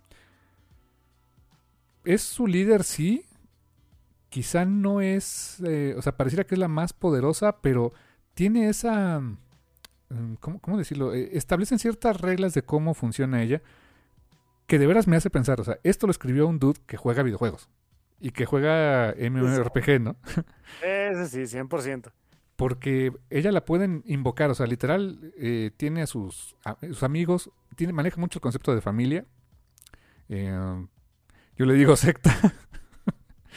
es su líder, sí. Quizá no es, o sea, pareciera que es la más poderosa, pero tiene esa, ¿cómo decirlo? Establecen ciertas reglas de cómo funciona ella, que de veras me hace pensar, o sea, esto lo escribió un dude que juega videojuegos y que juega MMORPG, ¿no? Ese sí, 100%. Porque ella la pueden invocar, o sea, literal, tiene a sus amigos, maneja mucho el concepto de familia. Yo le digo secta.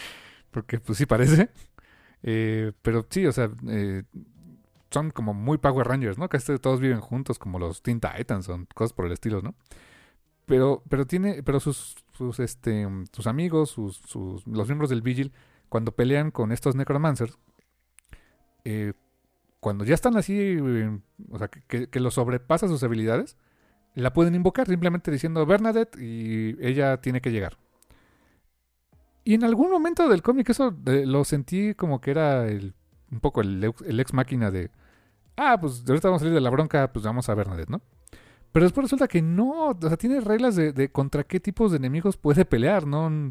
porque pues sí parece. Pero sí, o sea, son como muy Power Rangers, ¿no? Casi todos viven juntos, como los Teen Titans, son cosas por el estilo, ¿no? Pero sus amigos, los miembros del Vigil, cuando pelean con estos Necromancers, eh, cuando ya están así, o sea, que los sobrepasa sus habilidades, la pueden invocar simplemente diciendo Bernadette y ella tiene que llegar. Y en algún momento del cómic eso lo sentí como que era un poco el ex máquina de, pues ahorita vamos a salir de la bronca, pues vamos a Bernadette, ¿no? Pero después resulta que no, o sea, tiene reglas de contra qué tipos de enemigos puede pelear,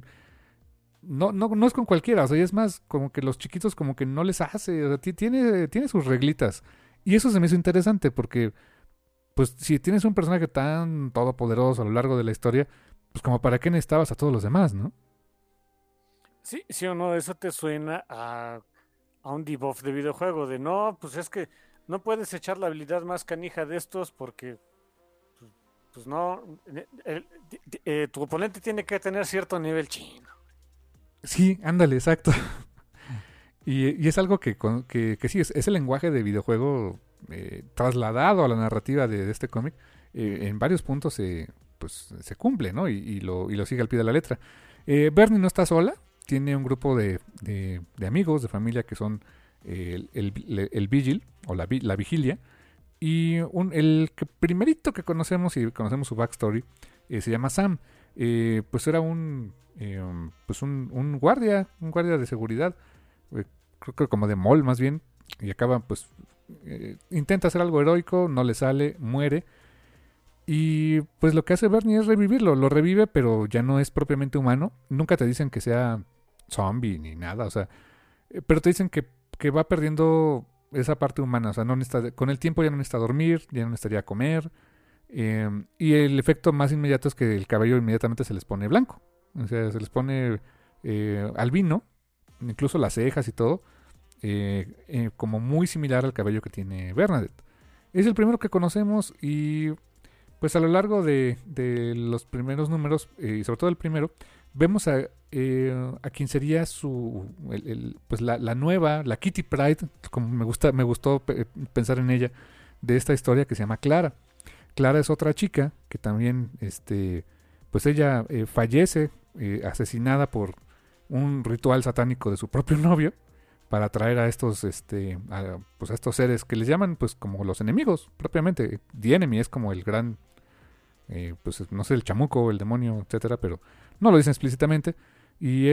no es con cualquiera, o sea, y es más, como que los chiquitos como que no les hace, o sea, tiene sus reglitas. Y eso se me hizo interesante porque, pues, si tienes un personaje tan todopoderoso a lo largo de la historia, pues como para qué necesitabas a todos los demás, ¿no? Sí, sí o no, eso te suena a un debuff de videojuego, de no, pues es que no puedes echar la habilidad más canija de estos porque, pues no, tu oponente tiene que tener cierto nivel chino. Sí, ándale, exacto. Y es algo que sí, es el lenguaje de videojuego trasladado a la narrativa de este cómic. En varios puntos pues, se cumple, ¿no? Y lo sigue al pie de la letra. Bernie no está sola, tiene un grupo de amigos, de familia que son el Vigil, o la Vigilia. Y primerito que conocemos, y conocemos su backstory, se llama Sam. Pues era un guardia de seguridad, creo que como de mall más bien, y acaba pues intenta hacer algo heroico, no le sale, muere, y pues lo que hace Bernie es revivirlo, lo revive, pero ya no es propiamente humano, nunca te dicen que sea zombie ni nada, o sea, pero te dicen que va perdiendo esa parte humana, o sea, con el tiempo ya no necesita dormir, ya no necesitaría comer, y el efecto más inmediato es que el cabello inmediatamente se les pone blanco. O sea, se les pone albino, incluso las cejas y todo, como muy similar al cabello que tiene Bernadette. Es el primero que conocemos y pues a lo largo de los primeros números, y sobre todo el primero, vemos a quien sería pues la nueva, la Kitty Pryde, como me gustó pensar en ella, de esta historia que se llama Clara. Clara es otra chica que también, pues ella fallece asesinada por un ritual satánico de su propio novio para atraer a estos, pues a estos seres que les llaman, pues como los enemigos propiamente. The Enemy es como el gran, pues no sé, el chamuco, el demonio, etcétera, pero no lo dicen explícitamente. Y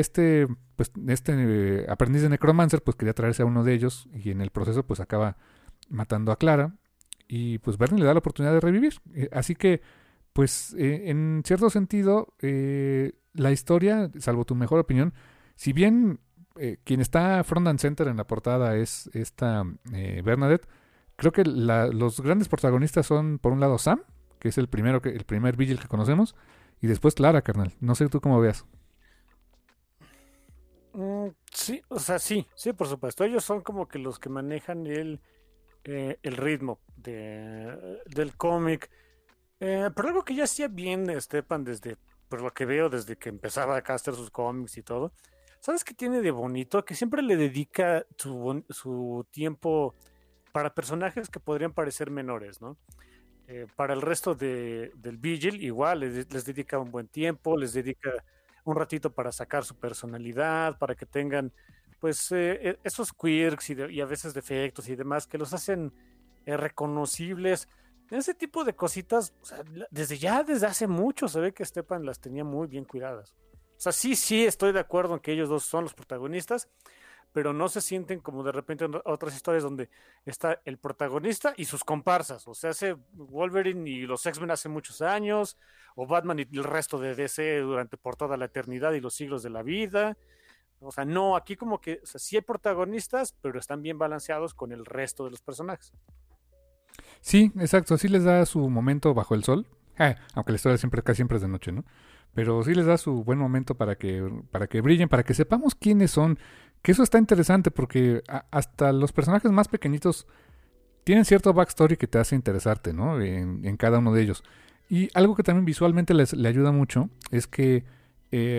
aprendiz de Necromancer, pues quería traerse a uno de ellos y en el proceso, pues acaba matando a Clara. Y pues Bernie le da la oportunidad de revivir. Así que, pues, en cierto sentido, la historia, salvo tu mejor opinión, si bien quien está front and center en la portada es esta Bernadette, creo que los grandes protagonistas son, por un lado, Sam, que es el primer Vigil que conocemos, y después Clara, carnal. No sé tú cómo veas. Sí, o sea, sí, por supuesto. Ellos son como que los que manejan el ritmo del cómic. Pero algo que ya hacía bien Stepan desde, por lo que veo, desde que empezaba acá a hacer sus cómics y todo. ¿Sabes qué tiene de bonito? Que siempre le dedica su tiempo para personajes que podrían parecer menores, ¿no? Para el resto del Vigil, igual, les dedica un buen tiempo, les dedica un ratito para sacar su personalidad, para que tengan pues esos quirks y a veces defectos y demás que los hacen reconocibles. Ese tipo de cositas, o sea, desde hace mucho se ve que Stepan las tenía muy bien cuidadas. O sea, sí, estoy de acuerdo en que ellos dos son los protagonistas, pero no se sienten como de repente en otras historias donde está el protagonista y sus comparsas. O sea, hace Wolverine y los X-Men hace muchos años, o Batman y el resto de DC por toda la eternidad y los siglos de la vida. O sea, no, aquí como que, o sea, sí hay protagonistas, pero están bien balanceados con el resto de los personajes. Sí, exacto, sí les da su momento bajo el sol, aunque la historia casi siempre es de noche, ¿no? Pero sí les da su buen momento para que brillen, para que sepamos quiénes son, que eso está interesante porque hasta los personajes más pequeñitos tienen cierto backstory que te hace interesarte, ¿no? En cada uno de ellos. Y algo que también visualmente le ayuda mucho es que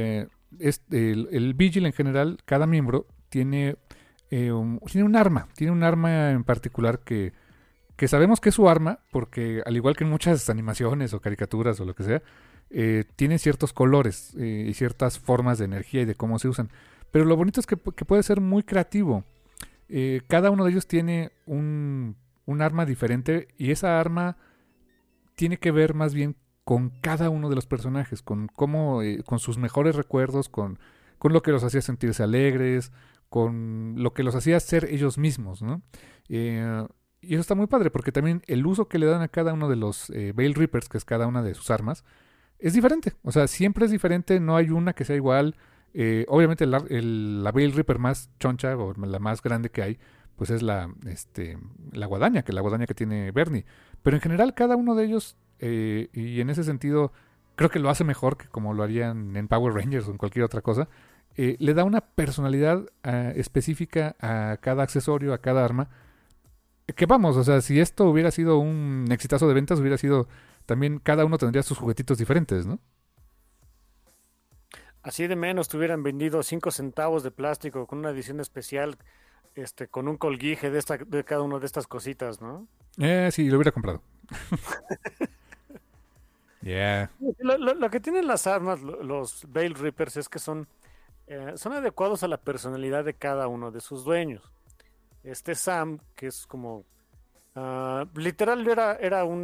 el Vigil en general, cada miembro tiene, tiene un arma en particular que sabemos que es su arma, porque al igual que en muchas animaciones o caricaturas o lo que sea, tiene ciertos colores y ciertas formas de energía y de cómo se usan. Pero lo bonito es que puede ser muy creativo. Cada uno de ellos tiene un arma diferente y esa arma tiene que ver más bien con cada uno de los personajes, con cómo, con sus mejores recuerdos, con lo que los hacía sentirse alegres, con lo que los hacía ser ellos mismos, ¿no? Y eso está muy padre, porque también el uso que le dan a cada uno de los Veil Reapers, que es cada una de sus armas, es diferente. O sea, siempre es diferente, no hay una que sea igual. Obviamente la Veil Reaper más choncha, o la más grande que hay, pues es la guadaña, la guadaña que tiene Bernie. Pero en general cada uno de ellos, y en ese sentido creo que lo hace mejor que como lo harían en Power Rangers o en cualquier otra cosa, le da una personalidad específica a cada accesorio, a cada arma, que vamos, o sea, si esto hubiera sido un exitazo de ventas, hubiera sido también, cada uno tendría sus juguetitos diferentes, ¿no? Así de menos te hubieran vendido 5 centavos de plástico con una edición especial, con un colguije de cada una de estas cositas, ¿no? Sí, lo hubiera comprado. Yeah. Lo que tienen las armas, los Veil Reapers, es que son adecuados a la personalidad de cada uno de sus dueños. Sam, que es como literal era un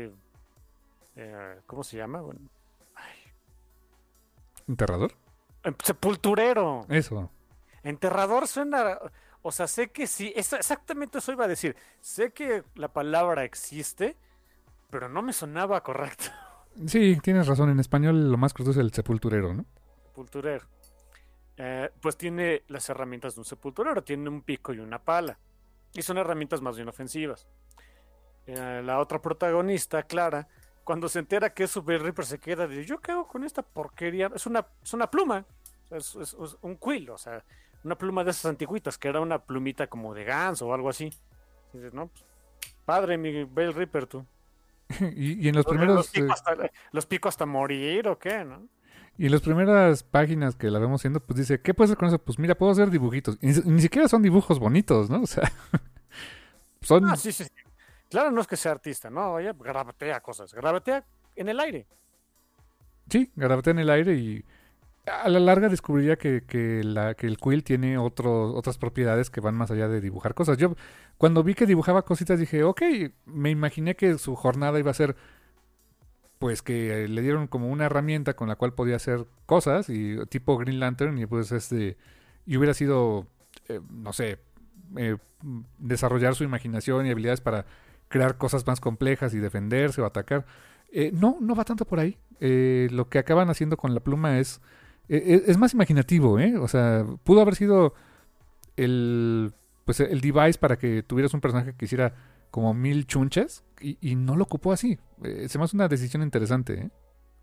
¿cómo se llama? Bueno, ¿Enterrador? Sepulturero. Eso. Enterrador suena, o sea, sé que sí, exactamente eso iba a decir. Sé que la palabra existe, pero no me sonaba correcto. Sí, tienes razón, en español lo más corto es el sepulturero, ¿no? Sepulturero. Pues tiene las herramientas de un sepulturero, tiene un pico y una pala. Y son herramientas más bien ofensivas. La otra protagonista, Clara, cuando se entera que es su Veil Reaper, se queda de, ¿yo qué hago con esta porquería? Es una pluma, es un quill, o sea, una pluma de esas antiguitas, que era una plumita como de ganso o algo así. Y dices, no, pues, padre, mi Veil Reaper, tú. y en los primeros... Los pico hasta morir, ¿o qué, no? Y en las primeras páginas que la vemos haciendo, pues dice, ¿qué puedes hacer con eso? Pues mira, puedo hacer dibujitos. Y ni siquiera son dibujos bonitos, ¿no? O sea, son... Sí. Claro, no es que sea artista, ¿no? Oye, garabatea cosas, garabatea en el aire. Sí, garabatea en el aire y a la larga descubriría que el quill tiene otras propiedades que van más allá de dibujar cosas. Yo, cuando vi que dibujaba cositas, dije, ok, me imaginé que su jornada iba a ser pues que le dieron como una herramienta con la cual podía hacer cosas y tipo Green Lantern y pues y hubiera sido no sé, desarrollar su imaginación y habilidades para crear cosas más complejas y defenderse o atacar. No va tanto por ahí. Lo que acaban haciendo con la pluma es más imaginativo, ¿eh? O sea, pudo haber sido el device para que tuvieras un personaje que hiciera como 1000 chunches y no lo ocupó así. Se me hace una decisión interesante, ¿eh?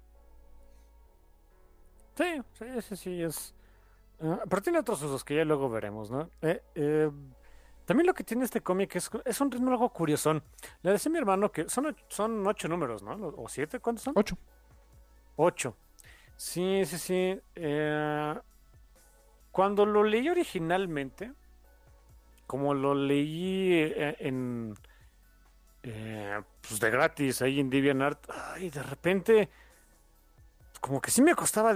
Sí, es... pero tiene otros usos que ya luego veremos, ¿no? También lo que tiene este cómic es un ritmo algo curiosón. Le decía a mi hermano que son 8 números, ¿no? ¿O 7? ¿Cuántos son? 8. 8. Sí. Cuando lo leí originalmente, como lo leí pues de gratis ahí en DeviantArt, y de repente como que sí me costaba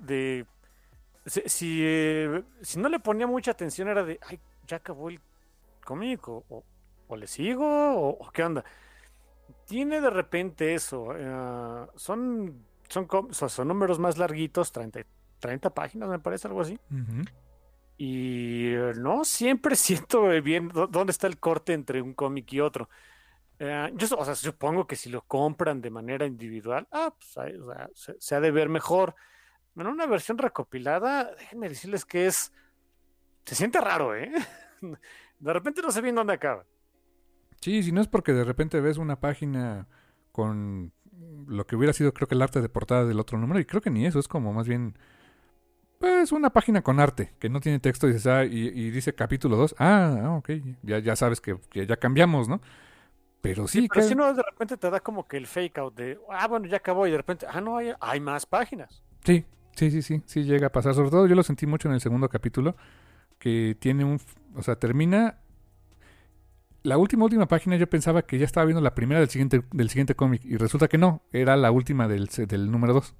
si no le ponía mucha atención era de, ay, ya acabó el cómic o le sigo o qué onda. Tiene de repente eso, son números más larguitos, 30 páginas me parece, algo así. Uh-huh. Y no siempre siento bien dónde está el corte entre un cómic y otro. Yo supongo que si lo compran de manera individual, pues, se ha de ver mejor. En una versión recopilada, déjenme decirles que se siente raro, ¿eh? De repente no sé bien dónde acaba. Sí, si no es porque de repente ves una página con lo que hubiera sido, creo que el arte de portada del otro número, y creo que ni eso, es como más bien, pues, una página con arte, que no tiene texto, y dices, y dice capítulo 2, ok, ya sabes que ya cambiamos, ¿no? Pero sí, pero si no, de repente te da como que el fake out de, bueno, ya acabó, y de repente, no, hay más páginas. Sí, Sí llega a pasar. Sobre todo yo lo sentí mucho en el segundo capítulo, que tiene o sea, termina la última página. Yo pensaba que ya estaba viendo la primera del siguiente cómic y resulta que no, era la última del número 2.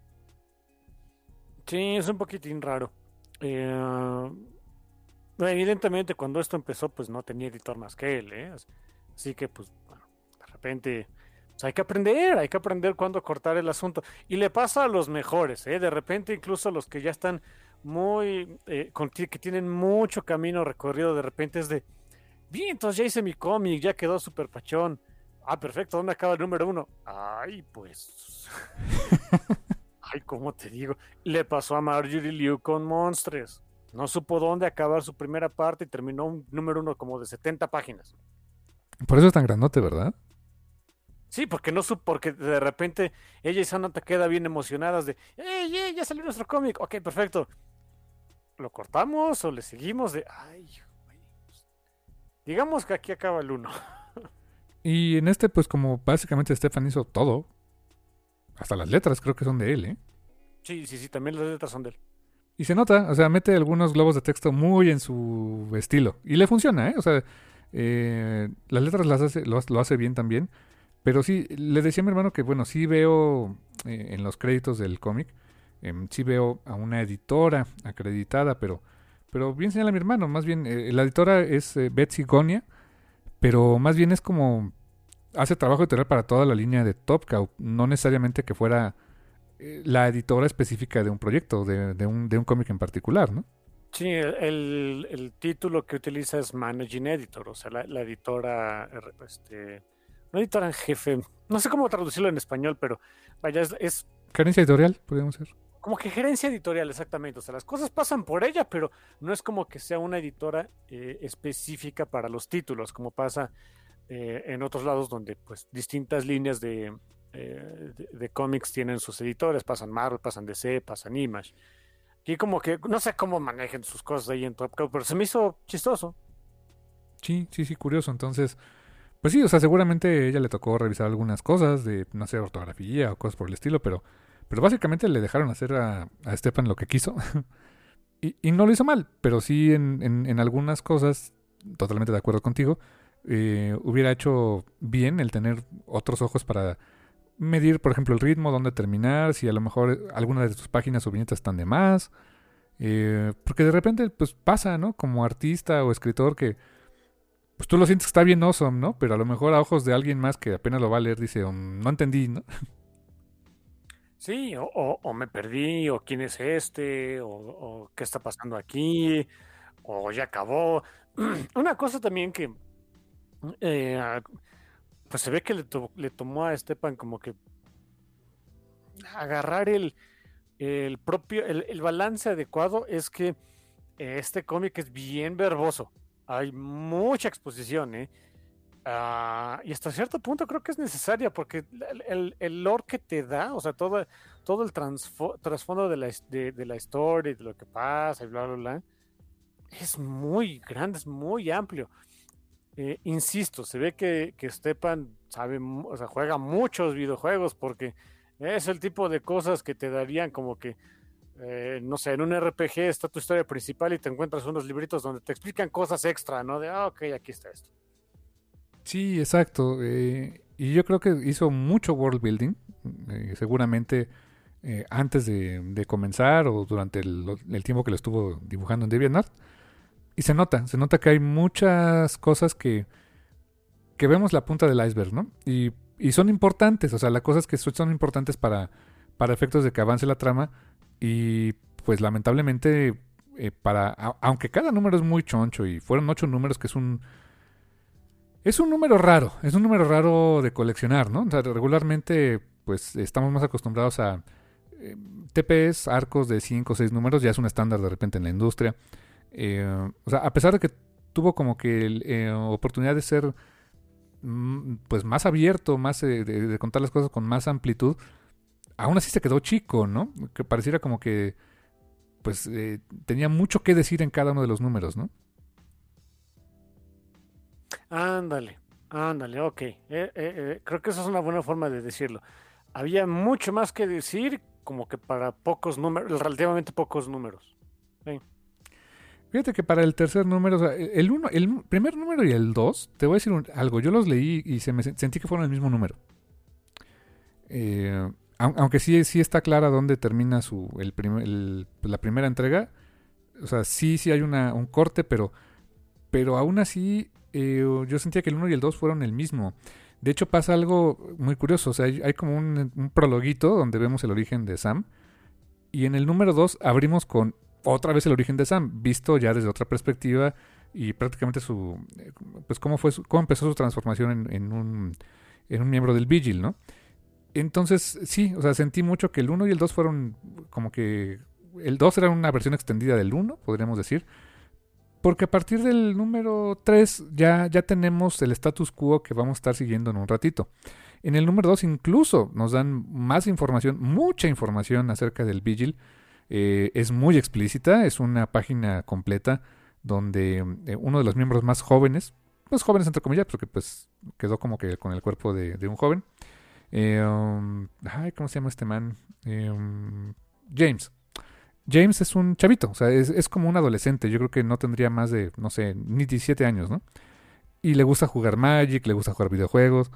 Sí, es un poquitín raro. Eh, Evidentemente cuando esto empezó pues no tenía editor más que él, ¿eh? Así que pues bueno, de repente pues, hay que aprender cuándo cortar el asunto. Y le pasa a los mejores, ¿eh? De repente incluso los que ya están muy, que tienen mucho camino recorrido, de repente es de, bien, entonces ya hice mi cómic, ya quedó súper pachón. Ah, perfecto, ¿dónde acaba el número 1? Ay, pues... Ay, ¿cómo te digo? Le pasó a Marjorie Liu con Monstres. No supo dónde acabar su primera parte y terminó un número 1 como de 70 páginas. Por eso es tan grandote, ¿verdad? Sí, porque no supo, porque de repente ella y Samantha quedan bien emocionadas de, ¡Ey, ya salió nuestro cómic! Ok, perfecto. ¿Lo cortamos o le seguimos? Ay, güey, pues, digamos que aquí acaba el 1. Y en este, pues como básicamente Stefan hizo todo, hasta las letras creo que son de él, ¿eh? Sí, también las letras son de él. Y se nota, o sea, mete algunos globos de texto muy en su estilo. Y le funciona, ¿eh? O sea, las letras lo hace bien también. Pero sí, le decía a mi hermano que, bueno, sí veo en los créditos del cómic, sí veo a una editora acreditada, pero bien señala mi hermano, más bien, la editora es Betsy Gonia, pero más bien es como, hace trabajo editorial para toda la línea de Top Cow, no necesariamente que fuera la editora específica de un proyecto, de un cómic en particular, ¿no? Sí, el título que utiliza es Managing Editor, o sea, la editora, no editora en jefe, no sé cómo traducirlo en español, pero vaya, es Carencia editorial, podríamos ser. como que gerencia editorial, exactamente. O sea, las cosas pasan por ella, pero no es como que sea una editora específica para los títulos, como pasa en otros lados donde pues distintas líneas de cómics tienen sus editores, pasan Marvel, pasan DC, pasan Image. Y como que no sé cómo manejen sus cosas ahí en Top Cow, pero se me hizo chistoso. Sí, curioso. Entonces, pues sí, o sea, seguramente ella le tocó revisar algunas cosas de, no sé, ortografía o cosas por el estilo, pero básicamente le dejaron hacer a Stepan lo que quiso. y no lo hizo mal, pero sí en algunas cosas, totalmente de acuerdo contigo, hubiera hecho bien el tener otros ojos para medir, por ejemplo, el ritmo, dónde terminar, si a lo mejor alguna de tus páginas o viñetas están de más. Porque de repente, pues pasa, ¿no? Como artista o escritor que pues tú lo sientes que está bien awesome, ¿no? Pero a lo mejor a ojos de alguien más que apenas lo va a leer dice, no entendí, ¿no? Sí, o me perdí, o quién es o qué está pasando aquí, o ya acabó. Una cosa también que eh, pues se ve que le tomó a Stepan como que agarrar el balance adecuado es que este cómic es bien verboso. Hay mucha exposición, ¿eh? Y hasta cierto punto creo que es necesaria porque el lore que te da, o sea, todo el trasfondo de la historia y de lo que pasa y bla, bla, bla, es muy grande, es muy amplio. Insisto, se ve que Stepan sabe, o sea, juega muchos videojuegos porque es el tipo de cosas que te darían como que, no sé, en un RPG está tu historia principal y te encuentras unos libritos donde te explican cosas extra, ¿no? De, ok, aquí está esto. Sí, exacto. Y yo creo que hizo mucho world building. Seguramente antes de comenzar o durante el tiempo que lo estuvo dibujando en DeviantArt. Y se nota que hay muchas cosas que vemos la punta del iceberg, ¿no? Y son importantes, o sea, las cosas que son importantes para efectos de que avance la trama. Y pues lamentablemente, aunque cada número es muy choncho y fueron 8 números, que es un número raro, es un número raro de coleccionar, ¿no? O sea, regularmente pues estamos más acostumbrados a TPs, arcos de 5 o 6 números, ya es un estándar de repente en la industria. O sea, a pesar de que tuvo como que oportunidad de ser pues más abierto, más de contar las cosas con más amplitud, aún así se quedó chico, ¿no? Que pareciera como que pues tenía mucho que decir en cada uno de los números, ¿no? Ándale, ok. Creo que esa es una buena forma de decirlo. había mucho más que decir, como que para pocos números, relativamente pocos números. Sí. Fíjate que para el tercer número, o sea, el primer número y el 2, te voy a decir algo. Yo los leí y sentí que fueron el mismo número. Aunque sí está clara dónde termina la primera entrega. O sea, sí hay un corte, pero aún así yo sentía que el 1 y el 2 fueron el mismo. De hecho pasa algo muy curioso. O sea, hay como un prologuito donde vemos el origen de Sam. Y en el número 2 abrimos con otra vez el origen de Sam, visto ya desde otra perspectiva y prácticamente pues cómo empezó su transformación en un miembro del Vigil, ¿no? Entonces, sí, o sea, sentí mucho que el 1 y el 2 fueron como que... El 2 era una versión extendida del 1, podríamos decir. Porque a partir del número 3 ya tenemos el status quo que vamos a estar siguiendo en un ratito. En el número 2 incluso nos dan más información, mucha información acerca del Vigil. Es muy explícita, es una página completa donde uno de los miembros más jóvenes, pues jóvenes entre comillas, porque pues quedó como que con el cuerpo de un joven. ¿Cómo se llama este man? James. James es un chavito, o sea, es como un adolescente. Yo creo que no tendría más de, no sé, ni 17 años, ¿no? Y le gusta jugar Magic, le gusta jugar videojuegos.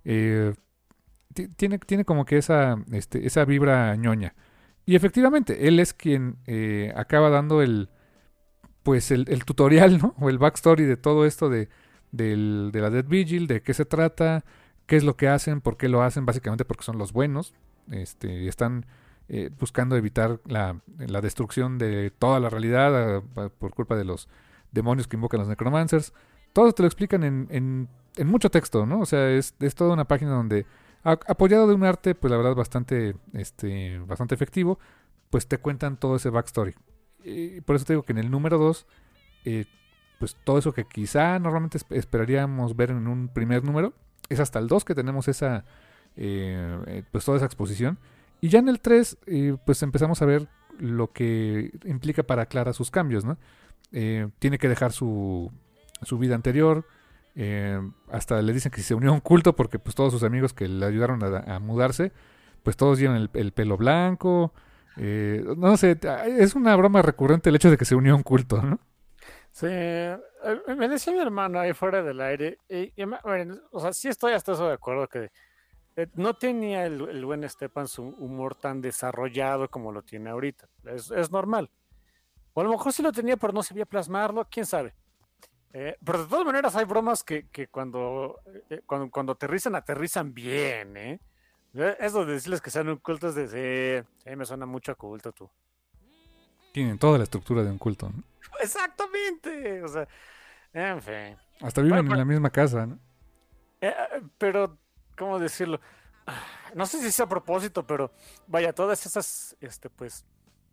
Tiene como que esa vibra ñoña. Y efectivamente, él es quien acaba dando el tutorial, ¿no? O el backstory de todo esto de la Death Vigil, de qué se trata, qué es lo que hacen, por qué lo hacen, básicamente porque son los buenos. Están buscando evitar la destrucción de toda la realidad por culpa de los demonios que invocan los Necromancers. Todo te lo explican en mucho texto, ¿no? O sea, es toda una página donde, apoyado de un arte, pues la verdad bastante efectivo, pues te cuentan todo ese backstory. Y por eso te digo que en el número 2, pues todo eso que quizá normalmente esperaríamos ver en un primer número, es hasta el 2 que tenemos esa, pues toda esa exposición. Y ya en el 3, pues empezamos a ver lo que implica para Clara sus cambios, ¿no? Tiene que dejar su vida anterior. Hasta le dicen que si se unió a un culto porque pues todos sus amigos que le ayudaron a mudarse, pues todos llevan el pelo blanco. No sé, es una broma recurrente el hecho de que se unió a un culto, ¿no? Sí, me decía mi hermano ahí fuera del aire, bueno, o sea, sí estoy hasta eso de acuerdo que no tenía el buen Stepan su humor tan desarrollado como lo tiene ahorita. Es normal. O a lo mejor sí lo tenía, pero no sabía plasmarlo, quién sabe. Pero de todas maneras hay bromas que cuando aterrizan bien, ¿eh? Eso de decirles que sean un culto es de... Sí, me suena mucho a culto tú. Tienen toda la estructura de un culto, ¿no? Exactamente. O sea, en fin. Hasta viven Bueno, en la misma casa, ¿no? pero, ¿cómo decirlo? No sé si es a propósito, pero vaya, todas esas, pues,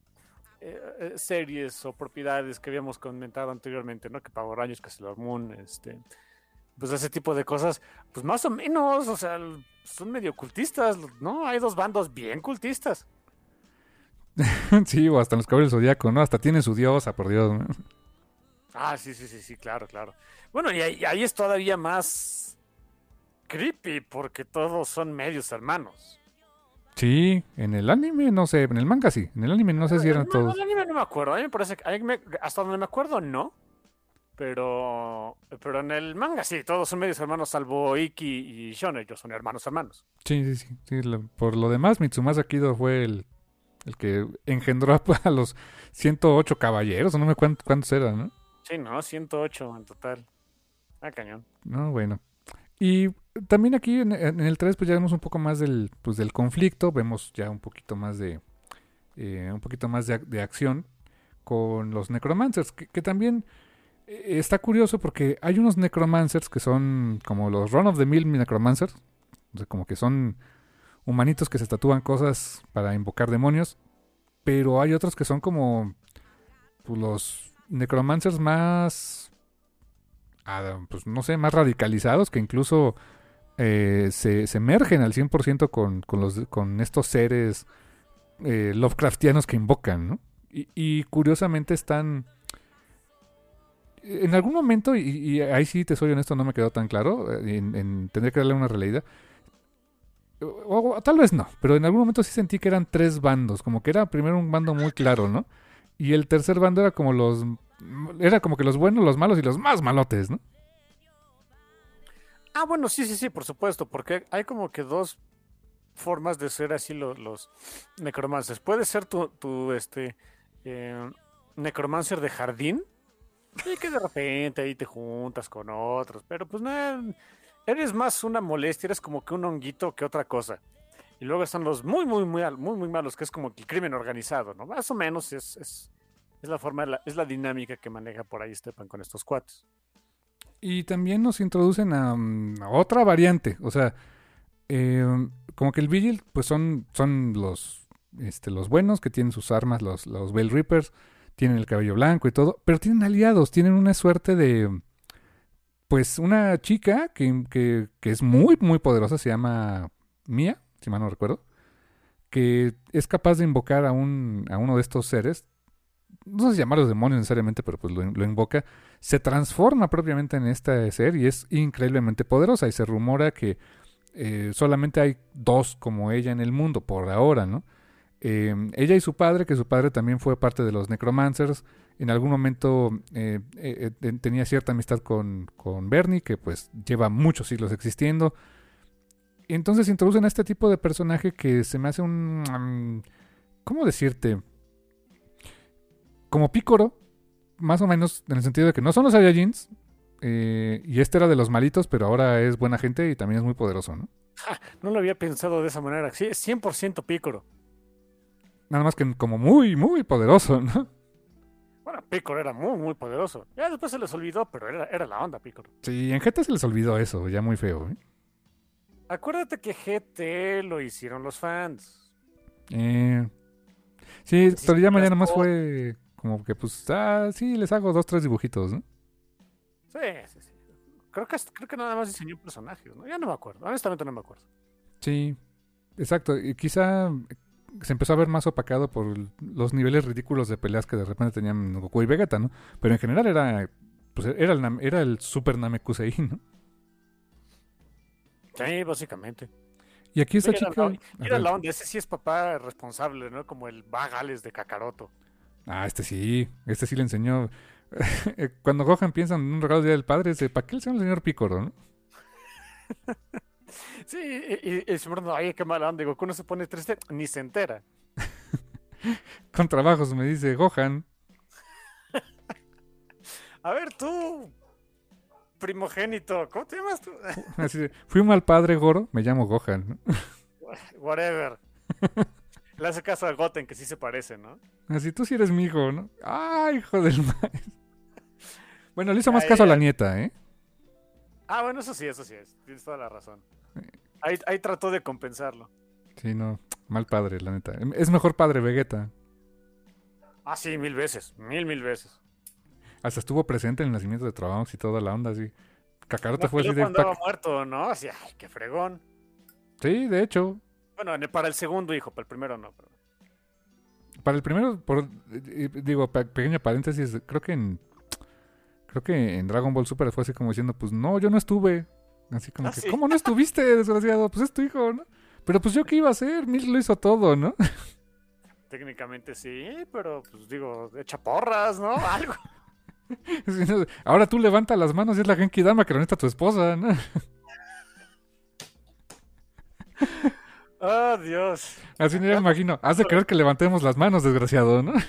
series o propiedades que habíamos comentado anteriormente, ¿no? Que Power Rangers, que Sailor Moon, pues ese tipo de cosas, pues más o menos, o sea, son medio cultistas, ¿no? Hay dos bandos bien cultistas. Sí, o hasta los Caballeros del Zodiaco, ¿no? Hasta tiene su diosa, por Dios, ¿no? Ah, sí, claro. Bueno, y ahí es todavía más creepy porque todos son medios hermanos. Sí, en el anime, no sé, en el manga sí, en el anime no sé si eran todos. El anime no me acuerdo, a mí me parece que hasta donde me acuerdo no, pero en el manga sí, todos son medios hermanos salvo Iki y Shone, ellos son hermanos. Sí, por lo demás, Mitsumasa Kido fue el que engendró a los 108 caballeros, o no me acuerdo cuántos eran, ¿no? Sí, no, 108 en total. Ah, cañón. No, bueno. Y también aquí en el 3 pues ya vemos un poco más del conflicto, vemos ya un poquito más de acción con los Necromancers, que también está curioso porque hay unos Necromancers que son como los Run of the Mill Necromancers, o sea, como que son humanitos que se tatúan cosas para invocar demonios, pero hay otros que son como pues, los Necromancers más, pues no sé, más radicalizados, que incluso se mergen al 100% con estos seres Lovecraftianos que invocan, ¿no? Y curiosamente están... En algún momento, y ahí sí te soy honesto, no me quedó tan claro, tendría que darle una releída. o tal vez no, pero en algún momento sí sentí que eran tres bandos, como que era primero un bando muy claro, ¿no? Y el tercer bando era como que los buenos, los malos y los más malotes, ¿no? Ah, bueno, sí, por supuesto, porque hay como que dos formas de ser así los necromancers. Puede ser eh, necromancer de jardín, y que de repente ahí te juntas con otros, pero pues no, eres más una molestia, eres como que un honguito que otra cosa. Y luego están los muy malos, que es como que el crimen organizado, ¿no? Más o menos es la forma, es la dinámica que maneja por ahí Stepan con estos cuates. Y también nos introducen a otra variante, o sea, eh, como que el Vigil, pues son los buenos que tienen sus armas, los Veil Reapers, tienen el cabello blanco y todo, pero tienen aliados, tienen una suerte de, pues una chica que es muy poderosa, se llama Mia, si mal no recuerdo, que es capaz de invocar a uno de estos seres, no sé si llamarlos demonios necesariamente, pero pues lo invoca, se transforma propiamente en este ser y es increíblemente poderosa y se rumora que solamente hay dos como ella en el mundo por ahora, ¿no? Ella y su padre, que su padre también fue parte de los Necromancers, en algún momento tenía cierta amistad con Bernie, que pues lleva muchos siglos existiendo. Y entonces introducen a este tipo de personaje que se me hace ¿cómo decirte? Como Pícoro, más o menos, en el sentido de que no son los Saiyajins, y este era de los malitos, pero ahora es buena gente y también es muy poderoso, ¿no? No lo había pensado de esa manera. Sí, es 100% pícoro. Nada más que como muy poderoso, ¿no? Bueno, Pícoro era muy poderoso. Ya después se les olvidó, pero era la onda, Pícoro. Sí, en GT se les olvidó eso, ya muy feo, ¿eh? Acuérdate que GT lo hicieron los fans. Sí, Sí, Toriyama ya las nomás cosas. fue como que, pues, sí, les hago 2, 3 dibujitos, ¿no? Sí. Creo que nada más diseñó personajes, ¿no? Ya no me acuerdo. Honestamente no me acuerdo. Sí, exacto. Y quizá se empezó a ver más opacado por los niveles ridículos de peleas que de repente tenían Goku y Vegeta, ¿no? Pero en general era el Super Namekusei, ¿no? Sí, básicamente. Y aquí esta Mira, chica... A mira ver, la onda. Ese sí es papá responsable, ¿no? Como el Bagales de Kakaroto. este sí le enseñó. Cuando Gohan piensa en un regalo del Día del Padre, dice, ¿para qué le enseñó el señor Picoro, no? Sí, y el señor, no, ay, qué mala onda. Goku no se pone triste, ni se entera. Con trabajos, me dice Gohan. A ver, tú, primogénito, ¿cómo te llamas tú? Así de, fui un mal padre, Goro, me llamo Gohan, ¿no? Whatever. Le hace caso a Goten, que sí se parece, ¿no? Así, tú sí eres mi hijo, ¿no? ¡Ay, hijo del maíz! Bueno, le hizo más Ya, caso a la ya. nieta, ¿eh? Ah, bueno, eso sí es. Tienes toda la razón. Ahí trató de compensarlo. Sí, no, mal padre, la neta. Es mejor padre Vegeta. Ah, sí, mil veces. Mil veces. Hasta estuvo presente en el nacimiento de Trunks y toda la onda, así. Kakaroto No, fue que así loco de... andaba muerto, ¿no? Así, ay, qué fregón. Sí, de hecho. Bueno, para el segundo hijo, para el primero no. Para el primero, digo, pequeña paréntesis, creo que en Dragon Ball Super fue así como diciendo, pues no, yo no estuve. Así como Ah, que, sí. ¿cómo no estuviste, desgraciado? Pues es tu hijo, ¿no? Pero pues yo qué iba a hacer, Milk lo hizo todo, ¿no? Técnicamente sí, pero pues digo, echa porras, ¿no? Algo. Ahora tú levanta las manos y es la Genki Dama que lo necesita tu esposa, ¿no? Oh, Dios. Así no me imagino. Has de querer que levantemos las manos, desgraciado, ¿no?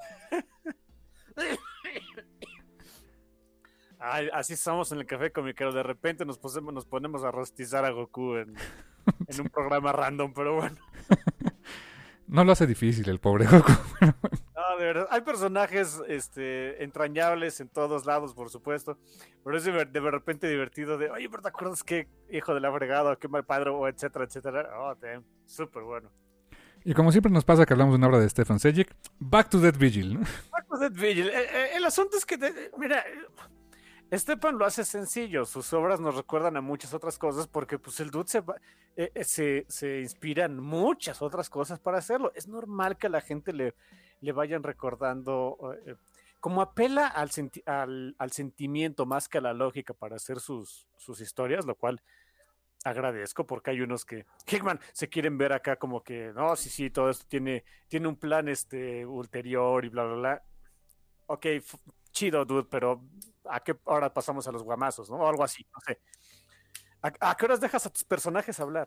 Ay, así somos en el café comiquero. De repente nos ponemos a rostizar a Goku en un programa random, pero bueno. No lo hace difícil el pobre Goku. No, de verdad. Hay personajes entrañables en todos lados, por supuesto. Pero es de repente divertido de, oye, pero ¿te acuerdas qué hijo de la fregada, qué mal padre, o etcétera, etcétera? Oh, damn. Súper bueno. Y como siempre nos pasa que hablamos de una obra de Stefan Sejic, Back to Death Vigil, ¿no? Back to Death Vigil. El asunto es que, mira, Stepan lo hace sencillo, sus obras nos recuerdan a muchas otras cosas porque pues el dude se inspira en muchas otras cosas para hacerlo. Es normal que a la gente le vayan recordando, como apela al sentimiento más que a la lógica para hacer sus historias, lo cual agradezco porque hay unos que Hickman se quieren ver acá como que, no, sí, todo esto tiene un plan ulterior y bla, bla, bla. Ok, chido, dude, pero ¿a qué hora pasamos a los guamazos, no? O algo así, no sé. ¿A qué horas dejas a tus personajes hablar?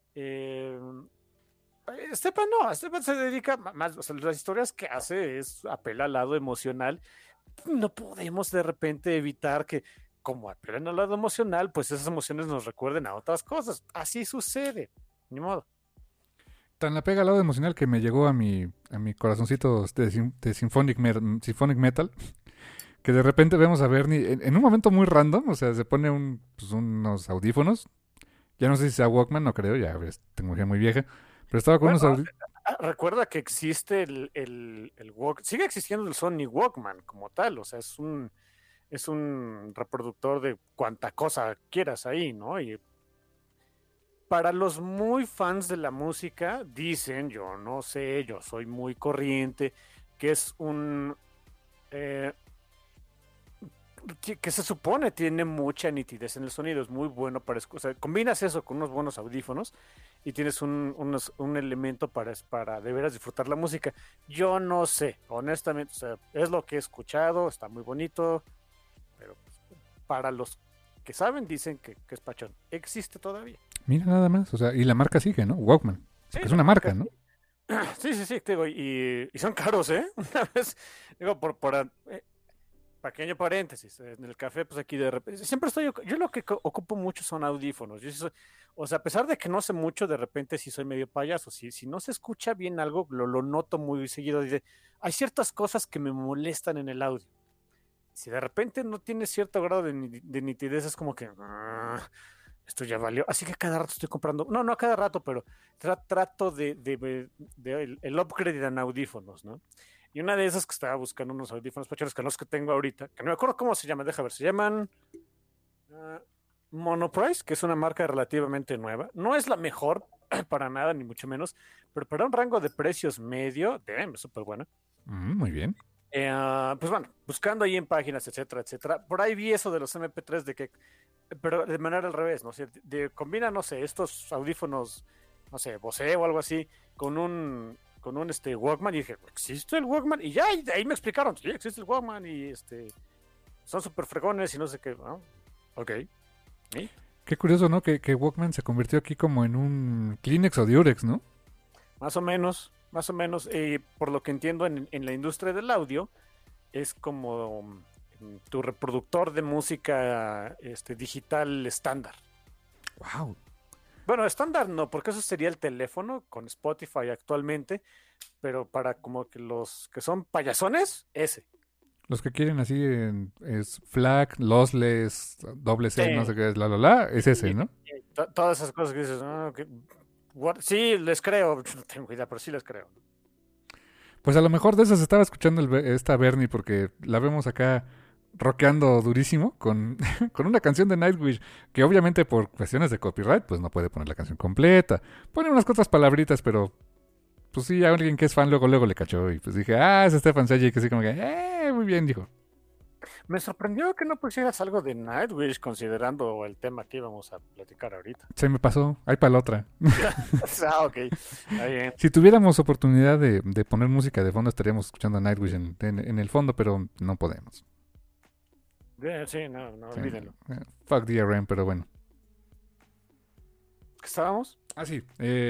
Stepan se dedica más, o sea, las historias que hace apela al lado emocional. No podemos de repente evitar que, como apelan al lado emocional, pues esas emociones nos recuerden a otras cosas. Así sucede, ni modo. Tan la pega al lado emocional que me llegó a mi corazoncito de Symphonic Metal, que de repente vemos a Bernie en un momento muy random, o sea, se pone unos audífonos. Ya no sé si sea Walkman, no creo, ya ves, tecnología muy vieja. Pero estaba con unos audífonos. Recuerda que existe el Walkman, sigue existiendo el Sony Walkman como tal, o sea, es un reproductor de cuanta cosa quieras ahí, ¿no? Y para los muy fans de la música, dicen, yo no sé, yo soy muy corriente, que es que se supone tiene mucha nitidez en el sonido, es muy bueno para escuchar. Combinas eso con unos buenos audífonos y tienes un elemento para de veras disfrutar la música. Yo no sé, honestamente, o sea, es lo que he escuchado, está muy bonito, pero para los que saben dicen que es pachón. Existe todavía. Mira nada más, o sea, y la marca sigue, ¿no? Walkman. Sí, Es una marca, ¿no? Sí, te digo, y son caros, ¿eh? Una vez, digo, pequeño paréntesis, en el café, pues aquí de repente, yo lo que ocupo mucho son audífonos. O sea, a pesar de que no sé mucho, de repente sí soy medio payaso. Si no se escucha bien algo, lo noto muy seguido. Hay ciertas cosas que me molestan en el audio. Si de repente no tiene cierto grado de nitidez, es como que esto ya valió. Así que cada rato estoy comprando, no a cada rato, pero trato de el upgrade en audífonos, ¿no? Y una de esas que estaba buscando unos audífonos pachones, que no los que tengo ahorita, que no me acuerdo cómo se llaman, deja ver, se llaman Monoprice, que es una marca relativamente nueva. No es la mejor para nada, ni mucho menos, pero para un rango de precios medio, es súper buena. Muy bien. Pues bueno, buscando ahí en páginas, etcétera, etcétera. Por ahí vi eso de los MP3 pero de manera al revés, ¿no? O sea, combina, no sé, estos audífonos, no sé, Bose o algo así, con un Walkman, y dije, ¿existe el Walkman? Y ya, ahí me explicaron, sí, existe el Walkman, y son súper fregones y no sé qué, ¿no? Ok. ¿Sí? Qué curioso, ¿no? Que Walkman se convirtió aquí como en un Kleenex o Durex, ¿no? Más o menos. Por lo que entiendo en la industria del audio, es como tu reproductor de música digital estándar. Wow. Bueno, estándar no, porque eso sería el teléfono con Spotify actualmente, pero para como que los que son payasones, ese. Los que quieren así es FLAC, lossless, doble C, Sí. no sé qué es, es ese, ¿no? Todas esas cosas que dices, sí, les creo, no tengo idea, pero sí les creo. Pues a lo mejor de esas estaba escuchando esta Bernie porque la vemos acá rockeando durísimo con una canción de Nightwish que obviamente por cuestiones de copyright pues no puede poner la canción completa. Pone unas cuantas palabritas, pero pues sí, a alguien que es fan luego le cachó y pues dije, es Stefan Sejic, que así como que, muy bien, dijo. Me sorprendió que no pusieras algo de Nightwish considerando el tema que íbamos a platicar ahorita. Se me pasó, hay para la otra. Ok, está bien. Si tuviéramos oportunidad de poner música de fondo estaríamos escuchando a Nightwish en el fondo, pero no podemos. Sí, no, Sí. olvídenlo. Fuck DRM, pero bueno. ¿Qué estábamos? Sí.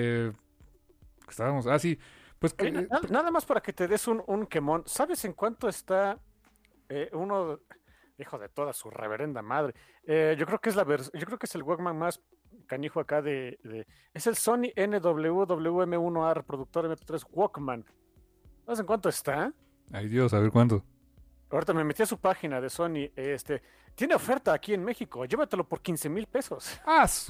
Sí. Pues que, Nada más para que te des un quemón. ¿Sabes en cuánto está uno, hijo de toda su reverenda madre? Yo creo que yo creo que es el Walkman más canijo acá es el Sony NWWM1A reproductor MP3 Walkman. ¿Sabes en cuánto está? ay Dios, a ver cuánto. Ahorita me metí a su página de Sony. Tiene oferta aquí en México. Llévatelo por 15,000 pesos.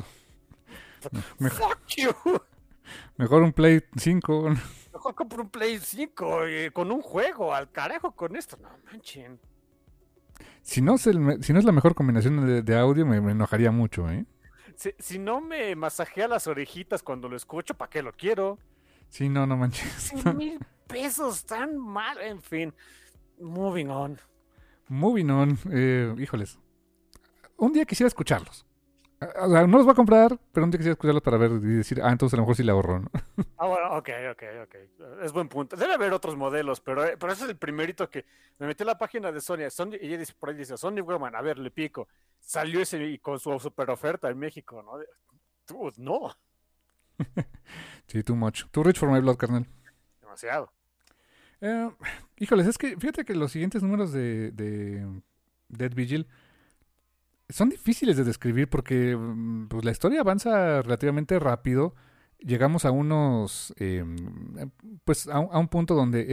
Fuck you. Mejor un Play 5. Mejor compro un Play 5 con un juego. Al carajo con esto. No manchen. Si no es la mejor combinación de audio, me enojaría mucho, ¿eh? Si no me masajea las orejitas cuando lo escucho, ¿para qué lo quiero? Sí, no manches. 100,000 pesos, tan mal. En fin. Moving on. Híjoles. Un día quisiera escucharlos. O sea, no los voy a comprar, pero no te quisiera escucharlos para ver y decir, entonces a lo mejor sí le ahorro, ¿no? Ah, bueno, ok. Es buen punto. Debe haber otros modelos, pero ese es el primerito que me metí a la página de Sony. Y ella dice, por ahí dice, Sony Webman, a ver, le pico. Salió ese y con su super oferta en México, ¿no? Dude, no, Sí, too much. Too rich for my blood, carnal. demasiado. Eh, Híjoles, es que fíjate que los siguientes números de Dead Vigil son difíciles de describir porque pues, la historia avanza relativamente rápido. Llegamos a unos, pues a un punto donde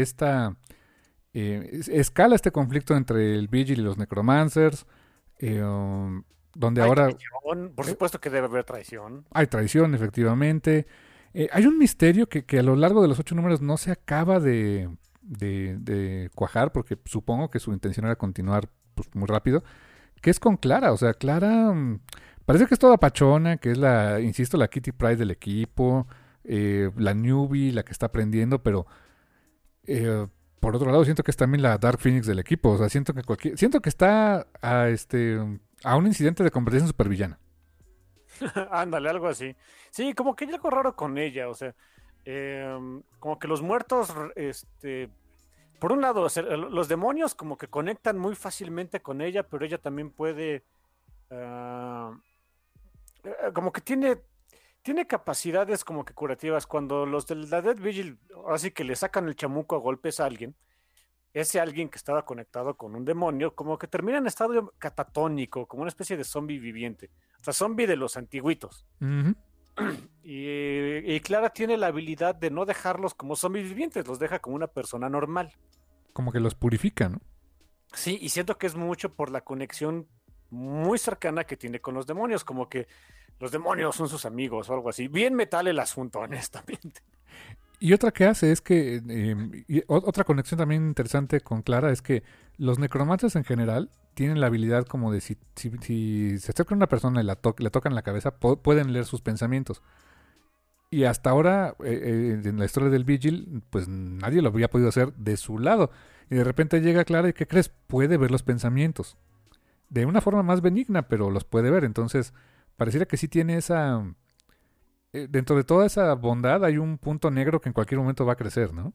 escala este conflicto entre el Vigil y los Necromancers, donde Hay ahora traición, por supuesto que debe haber traición. hay traición, efectivamente. Hay un misterio que a lo largo de los 8 números no se acaba de cuajar, porque supongo que su intención era continuar pues, muy rápido, que es con Clara. O sea, Clara parece que es toda pachona, que es insisto, la Kitty Pryde del equipo, la newbie, la que está aprendiendo, pero por otro lado siento que es también la Dark Phoenix del equipo. O sea, siento que está a un incidente de convertirse en supervillana. Ándale, algo así. Sí, como que hay algo raro con ella, o sea, como que los muertos, por un lado, o sea, los demonios como que conectan muy fácilmente con ella, pero ella también puede, ah, como que tiene capacidades como que curativas. Cuando los de la Dead Vigil, así que le sacan el chamuco a golpes a alguien, ese alguien que estaba conectado con un demonio, como que termina en estado catatónico, como una especie de zombie viviente. O sea, zombie de los antiguitos. Ujú. Y Clara tiene la habilidad de no dejarlos como zombies vivientes, los deja como una persona normal. Como que los purifica, ¿no? Sí, y siento que es mucho por la conexión muy cercana que tiene con los demonios, como que los demonios son sus amigos o algo así. Bien metal el asunto, honestamente. Y otra que hace es que, otra conexión también interesante con Clara es que los necromantes en general tienen la habilidad como de si se acerca a una persona y le tocan la cabeza, pueden leer sus pensamientos. Y hasta ahora, en la historia del Vigil, pues nadie lo había podido hacer de su lado. Y de repente llega Clara y ¿qué crees? Puede ver los pensamientos. De una forma más benigna, pero los puede ver. Entonces, pareciera que sí tiene esa dentro de toda esa bondad hay un punto negro que en cualquier momento va a crecer, ¿no?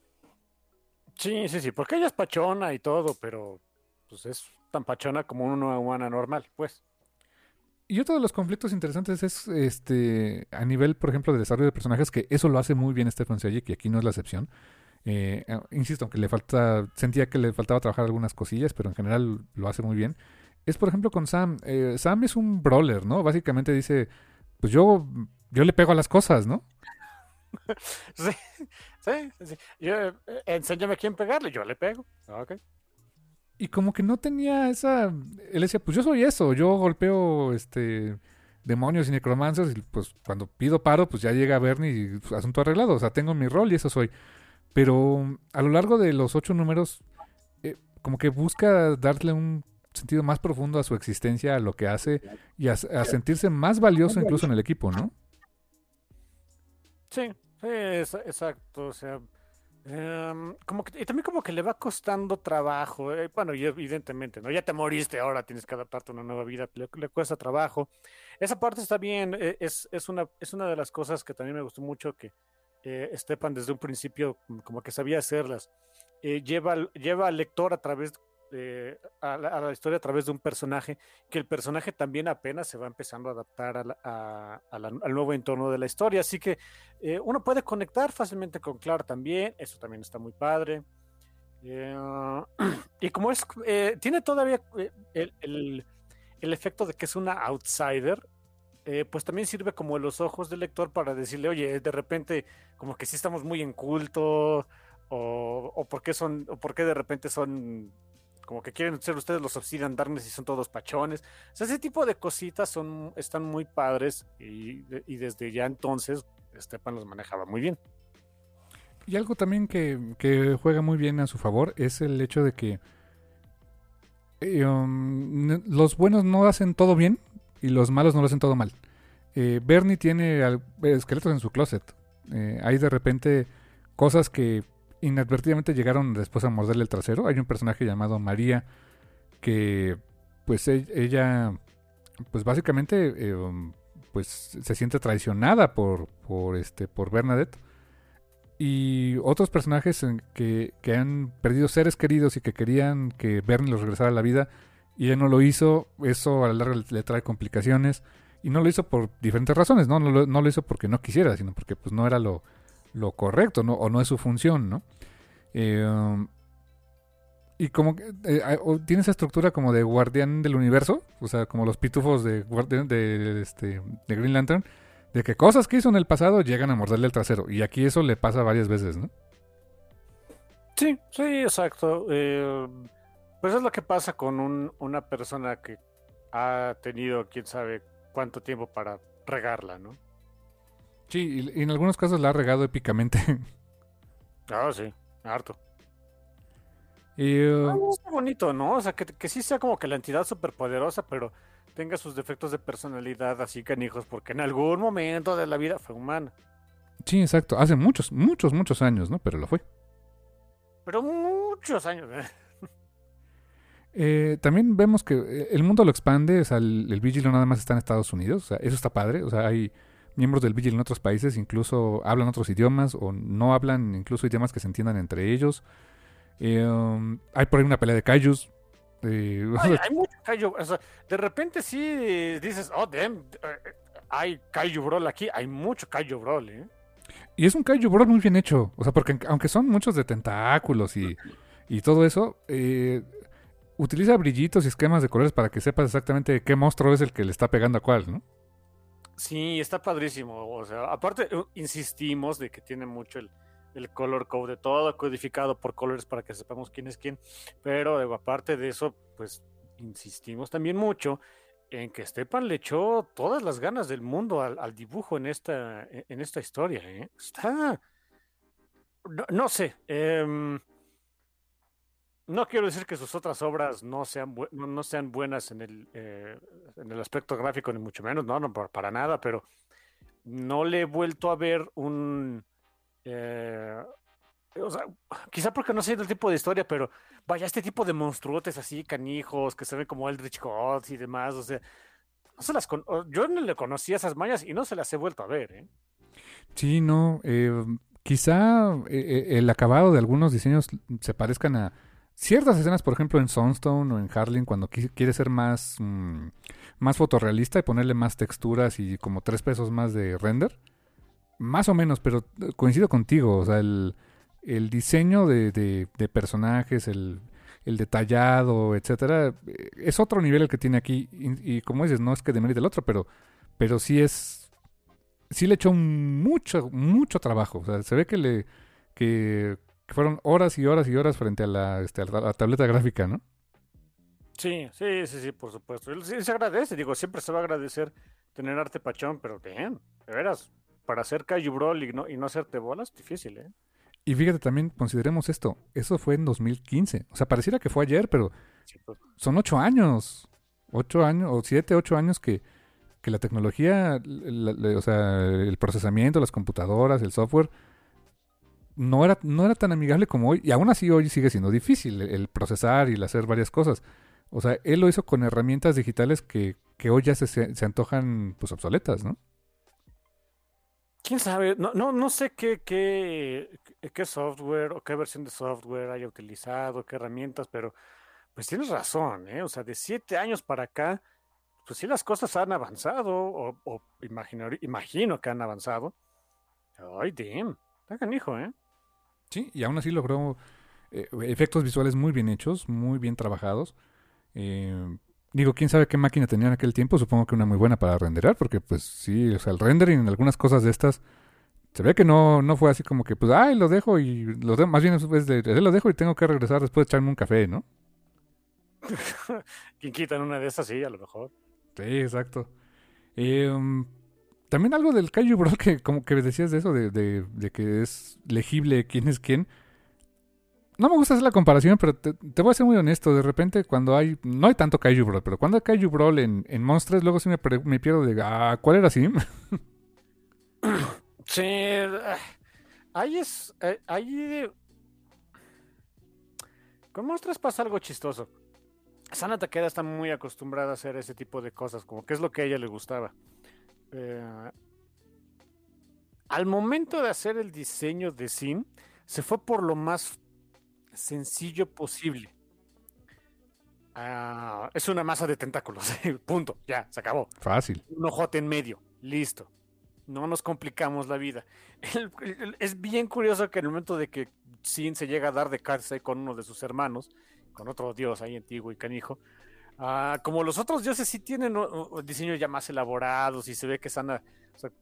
Sí, porque ella es pachona y todo, pero pues es tan pachona como una humana normal, pues. Y otro de los conflictos interesantes es a nivel, por ejemplo, de desarrollo de personajes, que eso lo hace muy bien Stefan Sejic, y aquí no es la excepción. Insisto, aunque sentía que le faltaba trabajar algunas cosillas, pero en general lo hace muy bien. Es, por ejemplo, con Sam. Sam es un brawler, ¿no? Básicamente dice, pues yo le pego a las cosas, ¿no? Sí, sí. Enséñame a quién pegarle, yo le pego. Ok. Y como que no tenía esa... Él decía, pues yo soy eso, yo golpeo demonios y necromancers y pues cuando pido paro, pues ya llega Bernie y pues, asunto arreglado. O sea, tengo mi rol y eso soy. Pero a lo largo de los 8 números, como que busca darle un sentido más profundo a su existencia, a lo que hace y a sentirse más valioso incluso en el equipo, ¿no? Sí, exacto. O sea, y también como que le va costando trabajo. Bueno, y evidentemente, ¿no? Ya te moriste, ahora tienes que adaptarte a una nueva vida, le cuesta trabajo. Esa parte está bien, es una de las cosas que también me gustó mucho que Stepan desde un principio como que sabía hacerlas. Lleva al lector a través a la historia a través de un personaje que el personaje también apenas se va empezando a adaptar al nuevo entorno de la historia, así que uno puede conectar fácilmente con Clark también, eso también está muy padre. Eh, y como tiene todavía el efecto de que es una outsider, pues también sirve como los ojos del lector para decirle, oye, de repente como que sí estamos muy en culto, o por qué de repente son como que quieren ser ustedes los Obsidian Darkness y son todos pachones. O sea, ese tipo de cositas están muy padres y desde ya entonces Stepan los manejaba muy bien. Y algo también que juega muy bien a su favor es el hecho de que los buenos no hacen todo bien y los malos no lo hacen todo mal. Bernie tiene esqueletos en su closet. Hay de repente cosas que inadvertidamente llegaron después a morderle el trasero. Hay un personaje llamado María que pues ella pues básicamente pues se siente traicionada por Bernadette. Y otros personajes que han perdido seres queridos y que querían que Bernie los regresara a la vida y ella no lo hizo, eso a la larga le trae complicaciones. Y no lo hizo por diferentes razones, ¿no? No lo hizo porque no quisiera, sino porque pues no era lo correcto, ¿no? O no es su función, ¿no? Y como que tiene esa estructura como de guardián del universo, o sea, como los pitufos de guardián de Green Lantern, de que cosas que hizo en el pasado llegan a morderle el trasero. Y aquí eso le pasa varias veces, ¿no? Sí, sí, exacto. Pues es lo que pasa con una persona que ha tenido, quién sabe cuánto tiempo para regarla, ¿no? Sí, y en algunos casos la ha regado épicamente. Ah, sí, harto. Y, Está bonito, ¿no? O sea, que sí sea como que la entidad superpoderosa, pero tenga sus defectos de personalidad así canijos, porque en algún momento de la vida fue humana. sí, exacto. Hace muchos, muchos, muchos años, ¿no? Pero lo fue. Pero muchos años, También vemos que el mundo lo expande, o sea, el Vigil no nada más está en Estados Unidos, o sea, eso está padre, o sea, hay miembros del Vigil en otros países, incluso hablan otros idiomas o no hablan incluso idiomas que se entiendan entre ellos. Hay por ahí una pelea de kaijus. hay mucho Kaiju, o sea, de repente sí dices, oh, damn, hay Kaiju Brawl aquí, hay mucho Kaiju Brawl, ¿eh? Y es un kaiju brawl muy bien hecho, o sea, porque aunque son muchos de tentáculos y todo eso, utiliza brillitos y esquemas de colores para que sepas exactamente qué monstruo es el que le está pegando a cuál, ¿no? Sí, está padrísimo, o sea, aparte insistimos de que tiene mucho el color code, todo codificado por colores para que sepamos quién es quién, pero aparte de eso, pues insistimos también mucho en que Stepan le echó todas las ganas del mundo al dibujo en esta historia, ¿eh? Está, no sé, no quiero decir que sus otras obras no sean buenas en el aspecto gráfico, ni mucho menos, no, para nada, pero no le he vuelto a ver eh, o sea, quizá porque no sé del tipo de historia, pero vaya, este tipo de monstruotes así, canijos, que se ven como Eldritch Gods y demás, o sea, no se las yo no le conocía esas mañas y no se las he vuelto a ver, ¿eh? Sí, no, quizá el acabado de algunos diseños se parezcan a ciertas escenas, por ejemplo, en Sunstone o en Harling, cuando quiere ser más, más fotorrealista y ponerle más texturas y como 3 pesos más de render. Más o menos, pero coincido contigo, o sea, el diseño de personajes, el detallado, etcétera, es otro nivel el que tiene aquí. Y como dices, no es que demerite el otro, pero sí le echó mucho, mucho trabajo. O sea, se ve que fueron horas y horas y horas frente a la tableta gráfica, ¿no? Sí, sí, sí, sí, por supuesto. Sí, se agradece, digo, siempre se va a agradecer tener arte pachón, pero bien, de veras, para hacer Kaiju Brawl y no hacerte bolas, difícil, ¿eh? Y fíjate también, consideremos esto, eso fue en 2015. O sea, pareciera que fue ayer, pero Sí, pues. son 8 años. 8 años, o 7, 8 años que la tecnología, o sea, el procesamiento, las computadoras, el software, no era tan amigable como hoy. Y aún así hoy sigue siendo difícil el procesar y el hacer varias cosas. O sea, él lo hizo con herramientas digitales que hoy ya se antojan pues obsoletas, ¿no? ¿Quién sabe? No sé qué software o qué versión de software haya utilizado, qué herramientas, pero pues tienes razón, ¿eh? O sea, de 7 años para acá, pues sí las cosas han avanzado, o imagino que han avanzado. Ay, damn, está canijo, ¿eh? Sí, y aún así logró efectos visuales muy bien hechos, muy bien trabajados. Eh, Digo, quién sabe qué máquina tenía en aquel tiempo, supongo que una muy buena para renderar, porque pues sí, o sea, el rendering en algunas cosas de estas se ve que no fue así como que, pues, ay, lo dejo y más bien es lo dejo y tengo que regresar después de echarme un café, ¿no? Quien quita en una de esas, sí, a lo mejor. Sí, exacto. Um, También algo del Kaiju Bro que como que decías de eso, de que es legible quién es quién. No me gusta hacer la comparación, pero te voy a ser muy honesto. De repente, no hay tanto Kaiju Brawl, pero cuando hay Kaiju Brawl en Monsters, luego sí me pierdo de, ¿cuál era Sim? Sí, ahí con Monsters pasa algo chistoso. Sana Takeda está muy acostumbrada a hacer ese tipo de cosas, como que es lo que a ella le gustaba. Eh, Al momento de hacer el diseño de Sin, se fue por lo más sencillo posible. Es una masa de tentáculos, punto, ya, se acabó. Fácil. Un ojote en medio, listo. No nos complicamos la vida. Es bien curioso que en el momento de que Sin se llega a dar de cárcel con uno de sus hermanos, con otro dios ahí antiguo y canijo, como los otros dioses sí tienen diseños ya más elaborados y se ve que Sana, o sea,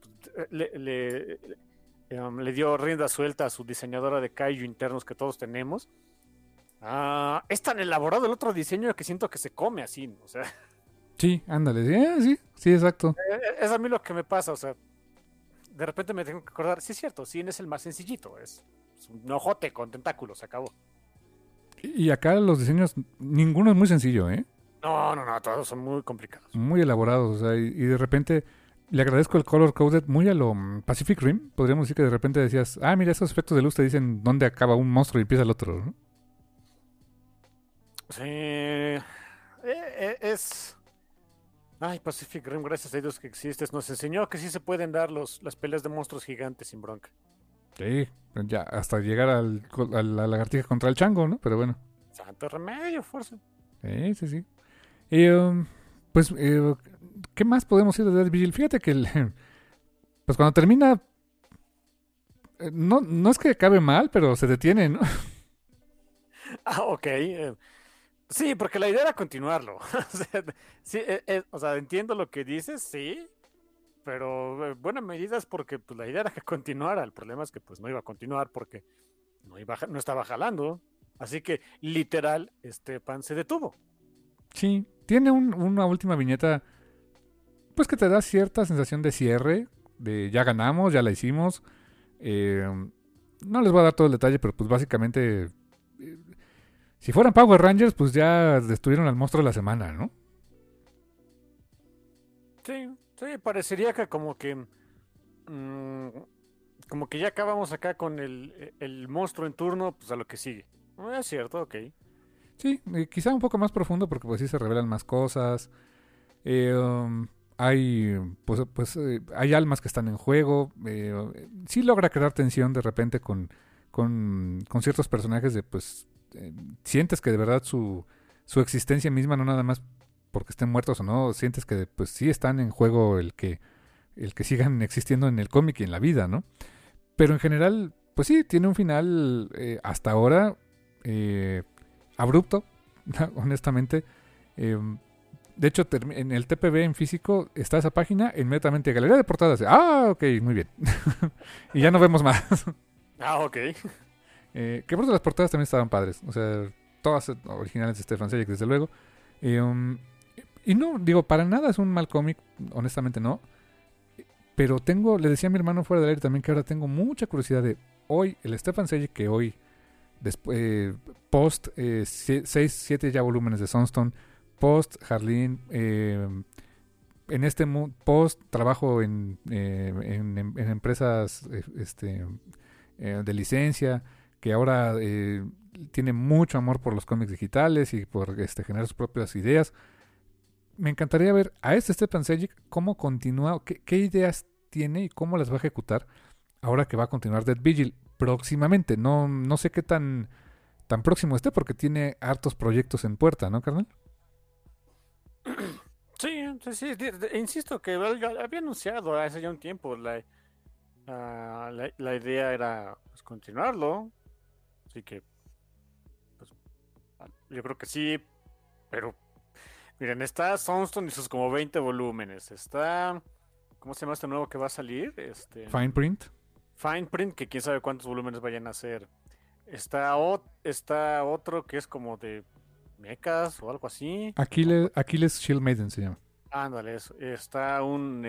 le dio rienda suelta a su diseñadora de kaiju internos que todos tenemos. Es tan elaborado el otro diseño que siento que se come así, o sea. Sí, ándale. Sí, exacto. Es a mí lo que me pasa, o sea, de repente me tengo que acordar, sí es cierto, Sin es el más sencillito, es un ojote con tentáculos, se acabó. Y acá los diseños, ninguno es muy sencillo, ¿eh? No, todos son muy complicados. Muy elaborados, o sea, y de repente le agradezco el color coded muy a lo Pacific Rim. Podríamos decir que de repente decías, mira, esos efectos de luz te dicen dónde acaba un monstruo y empieza el otro, ¿no? Sí, es... Ay, Pacific Rim, gracias a Dios que existes, nos enseñó que sí se pueden dar las peleas de monstruos gigantes sin bronca. Sí, ya hasta llegar a la lagartija contra el chango, ¿no? Pero bueno. Santo remedio, fuerza. Sí. Y, pues, ¿qué más podemos decir de Dead Vigil? Fíjate que pues cuando termina, no es que acabe mal, pero se detiene, ¿no? Ok. Sí, porque la idea era continuarlo. O sea, sí, o sea, entiendo lo que dices, sí, pero buena medida es porque pues, la idea era que continuara. El problema es que pues no iba a continuar porque no estaba jalando. Así que literal, Pan se detuvo. Sí, tiene una última viñeta, pues que te da cierta sensación de cierre, de ya ganamos, ya la hicimos. No les voy a dar todo el detalle, pero pues básicamente, si fueran Power Rangers, pues ya destruyeron al monstruo de la semana, ¿no? Sí, parecería que como que ya acabamos acá con el monstruo en turno, pues a lo que sigue. Es cierto, ok. Sí, quizá un poco más profundo porque pues sí se revelan más cosas. Hay hay almas que están en juego. Sí logra crear tensión de repente con ciertos personajes de pues sientes que de verdad su existencia misma, no nada más porque estén muertos o no, sientes que pues sí están en juego el que sigan existiendo en el cómic y en la vida, ¿no? Pero en general, pues sí, tiene un final hasta ahora abrupto, honestamente. De hecho, en el TPB en físico está esa página, inmediatamente galería de portadas. Ok, muy bien. Y ya no vemos más. Ok. Que por eso las portadas también estaban padres. O sea, todas originales de Stefan Sejic, desde luego. Y no, digo, para nada es un mal cómic, honestamente no. Pero le decía a mi hermano fuera del aire también que ahora tengo mucha curiosidad de hoy, el Stefan Sejic que hoy, después, post 6-7 ya volúmenes de Sunstone, post Harleen, en este post trabajo en empresas de licencia, que ahora tiene mucho amor por los cómics digitales y por generar sus propias ideas. Me encantaría ver a Stefan Sejic cómo continúa, qué ideas tiene y cómo las va a ejecutar ahora que va a continuar Dead Vigil próximamente. No sé qué tan próximo esté porque tiene hartos proyectos en puerta, ¿no, carnal? Sí, insisto que había anunciado hace ya un tiempo la idea era pues, continuarlo, así que pues, yo creo que sí, pero miren, está Sunstone y sus como 20 volúmenes, está, ¿cómo se llama este nuevo que va a salir? Fine Print. Fine Print, que quién sabe cuántos volúmenes vayan a ser. Está otro que es como de mechas o algo así. Aquiles Shield Maiden se llama. Ándale, eso. Está un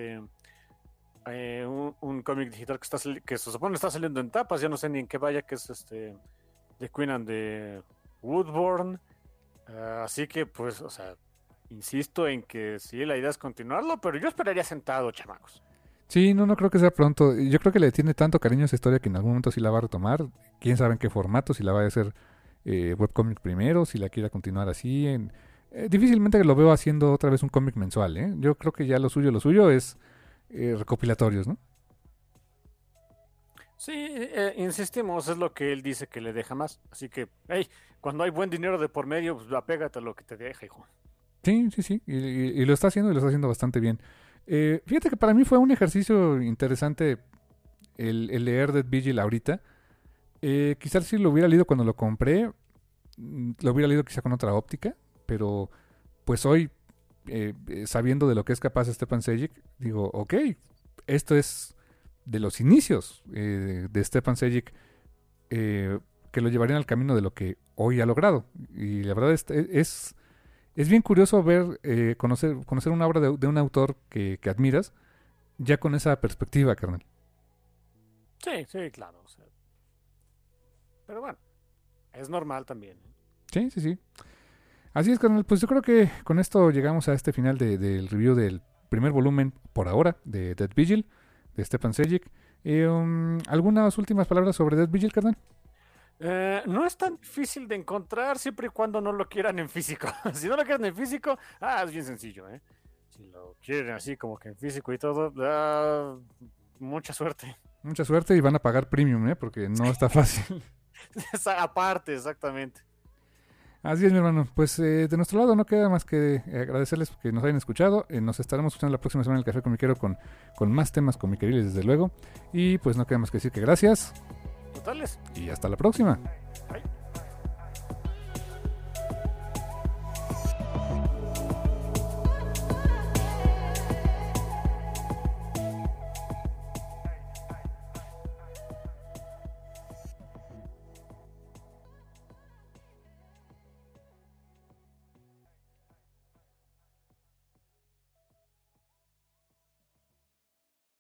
cómic digital que se supone está saliendo en tapas, ya no sé ni en qué vaya, que es The Queen and the Woodborn. Así que pues, o sea, insisto en que sí, la idea es continuarlo, pero yo esperaría sentado, chamacos. Sí, no creo que sea pronto. Yo creo que le tiene tanto cariño a esa historia que en algún momento sí la va a retomar. Quién sabe en qué formato, si la va a hacer webcomic primero, si la quiera continuar así. Difícilmente lo veo haciendo otra vez un cómic mensual, ¿eh? Yo creo que ya lo suyo es recopilatorios, ¿no? Sí, insistimos, es lo que él dice que le deja más. Así que, hey, cuando hay buen dinero de por medio, pues apégate a lo que te deja, hijo. Sí. Y lo está haciendo y lo está haciendo bastante bien. Fíjate que para mí fue un ejercicio interesante el leer Dead Vigil ahorita. Quizás si lo hubiera leído cuando lo compré, lo hubiera leído quizá con otra óptica, pero pues hoy, sabiendo de lo que es capaz Stepan Sejic, digo, ok, esto es de los inicios de Stepan Sejic, que lo llevarían al camino de lo que hoy ha logrado. Y la verdad es bien curioso ver, conocer una obra de un autor que admiras ya con esa perspectiva, carnal. Sí, claro. O sea, pero bueno, es normal también. Sí. Así es, carnal. Pues yo creo que con esto llegamos a este final del review del primer volumen, por ahora, de Dead Vigil, de Stepan Sejic. ¿Algunas últimas palabras sobre Dead Vigil, carnal? No es tan difícil de encontrar siempre y cuando no lo quieran en físico. Si no lo quieren en físico, es bien sencillo, ¿eh? Si lo quieren así como que en físico y todo, mucha suerte. Mucha suerte y van a pagar premium, ¿eh? Porque no está fácil. Aparte, exactamente. Así es, mi hermano. Pues de nuestro lado no queda más que agradecerles que nos hayan escuchado. Nos estaremos escuchando la próxima semana en el Café Comiquero con más temas comiqueriles, desde luego. Y pues no queda más que decir que gracias. Totales. Y hasta la próxima. Bye.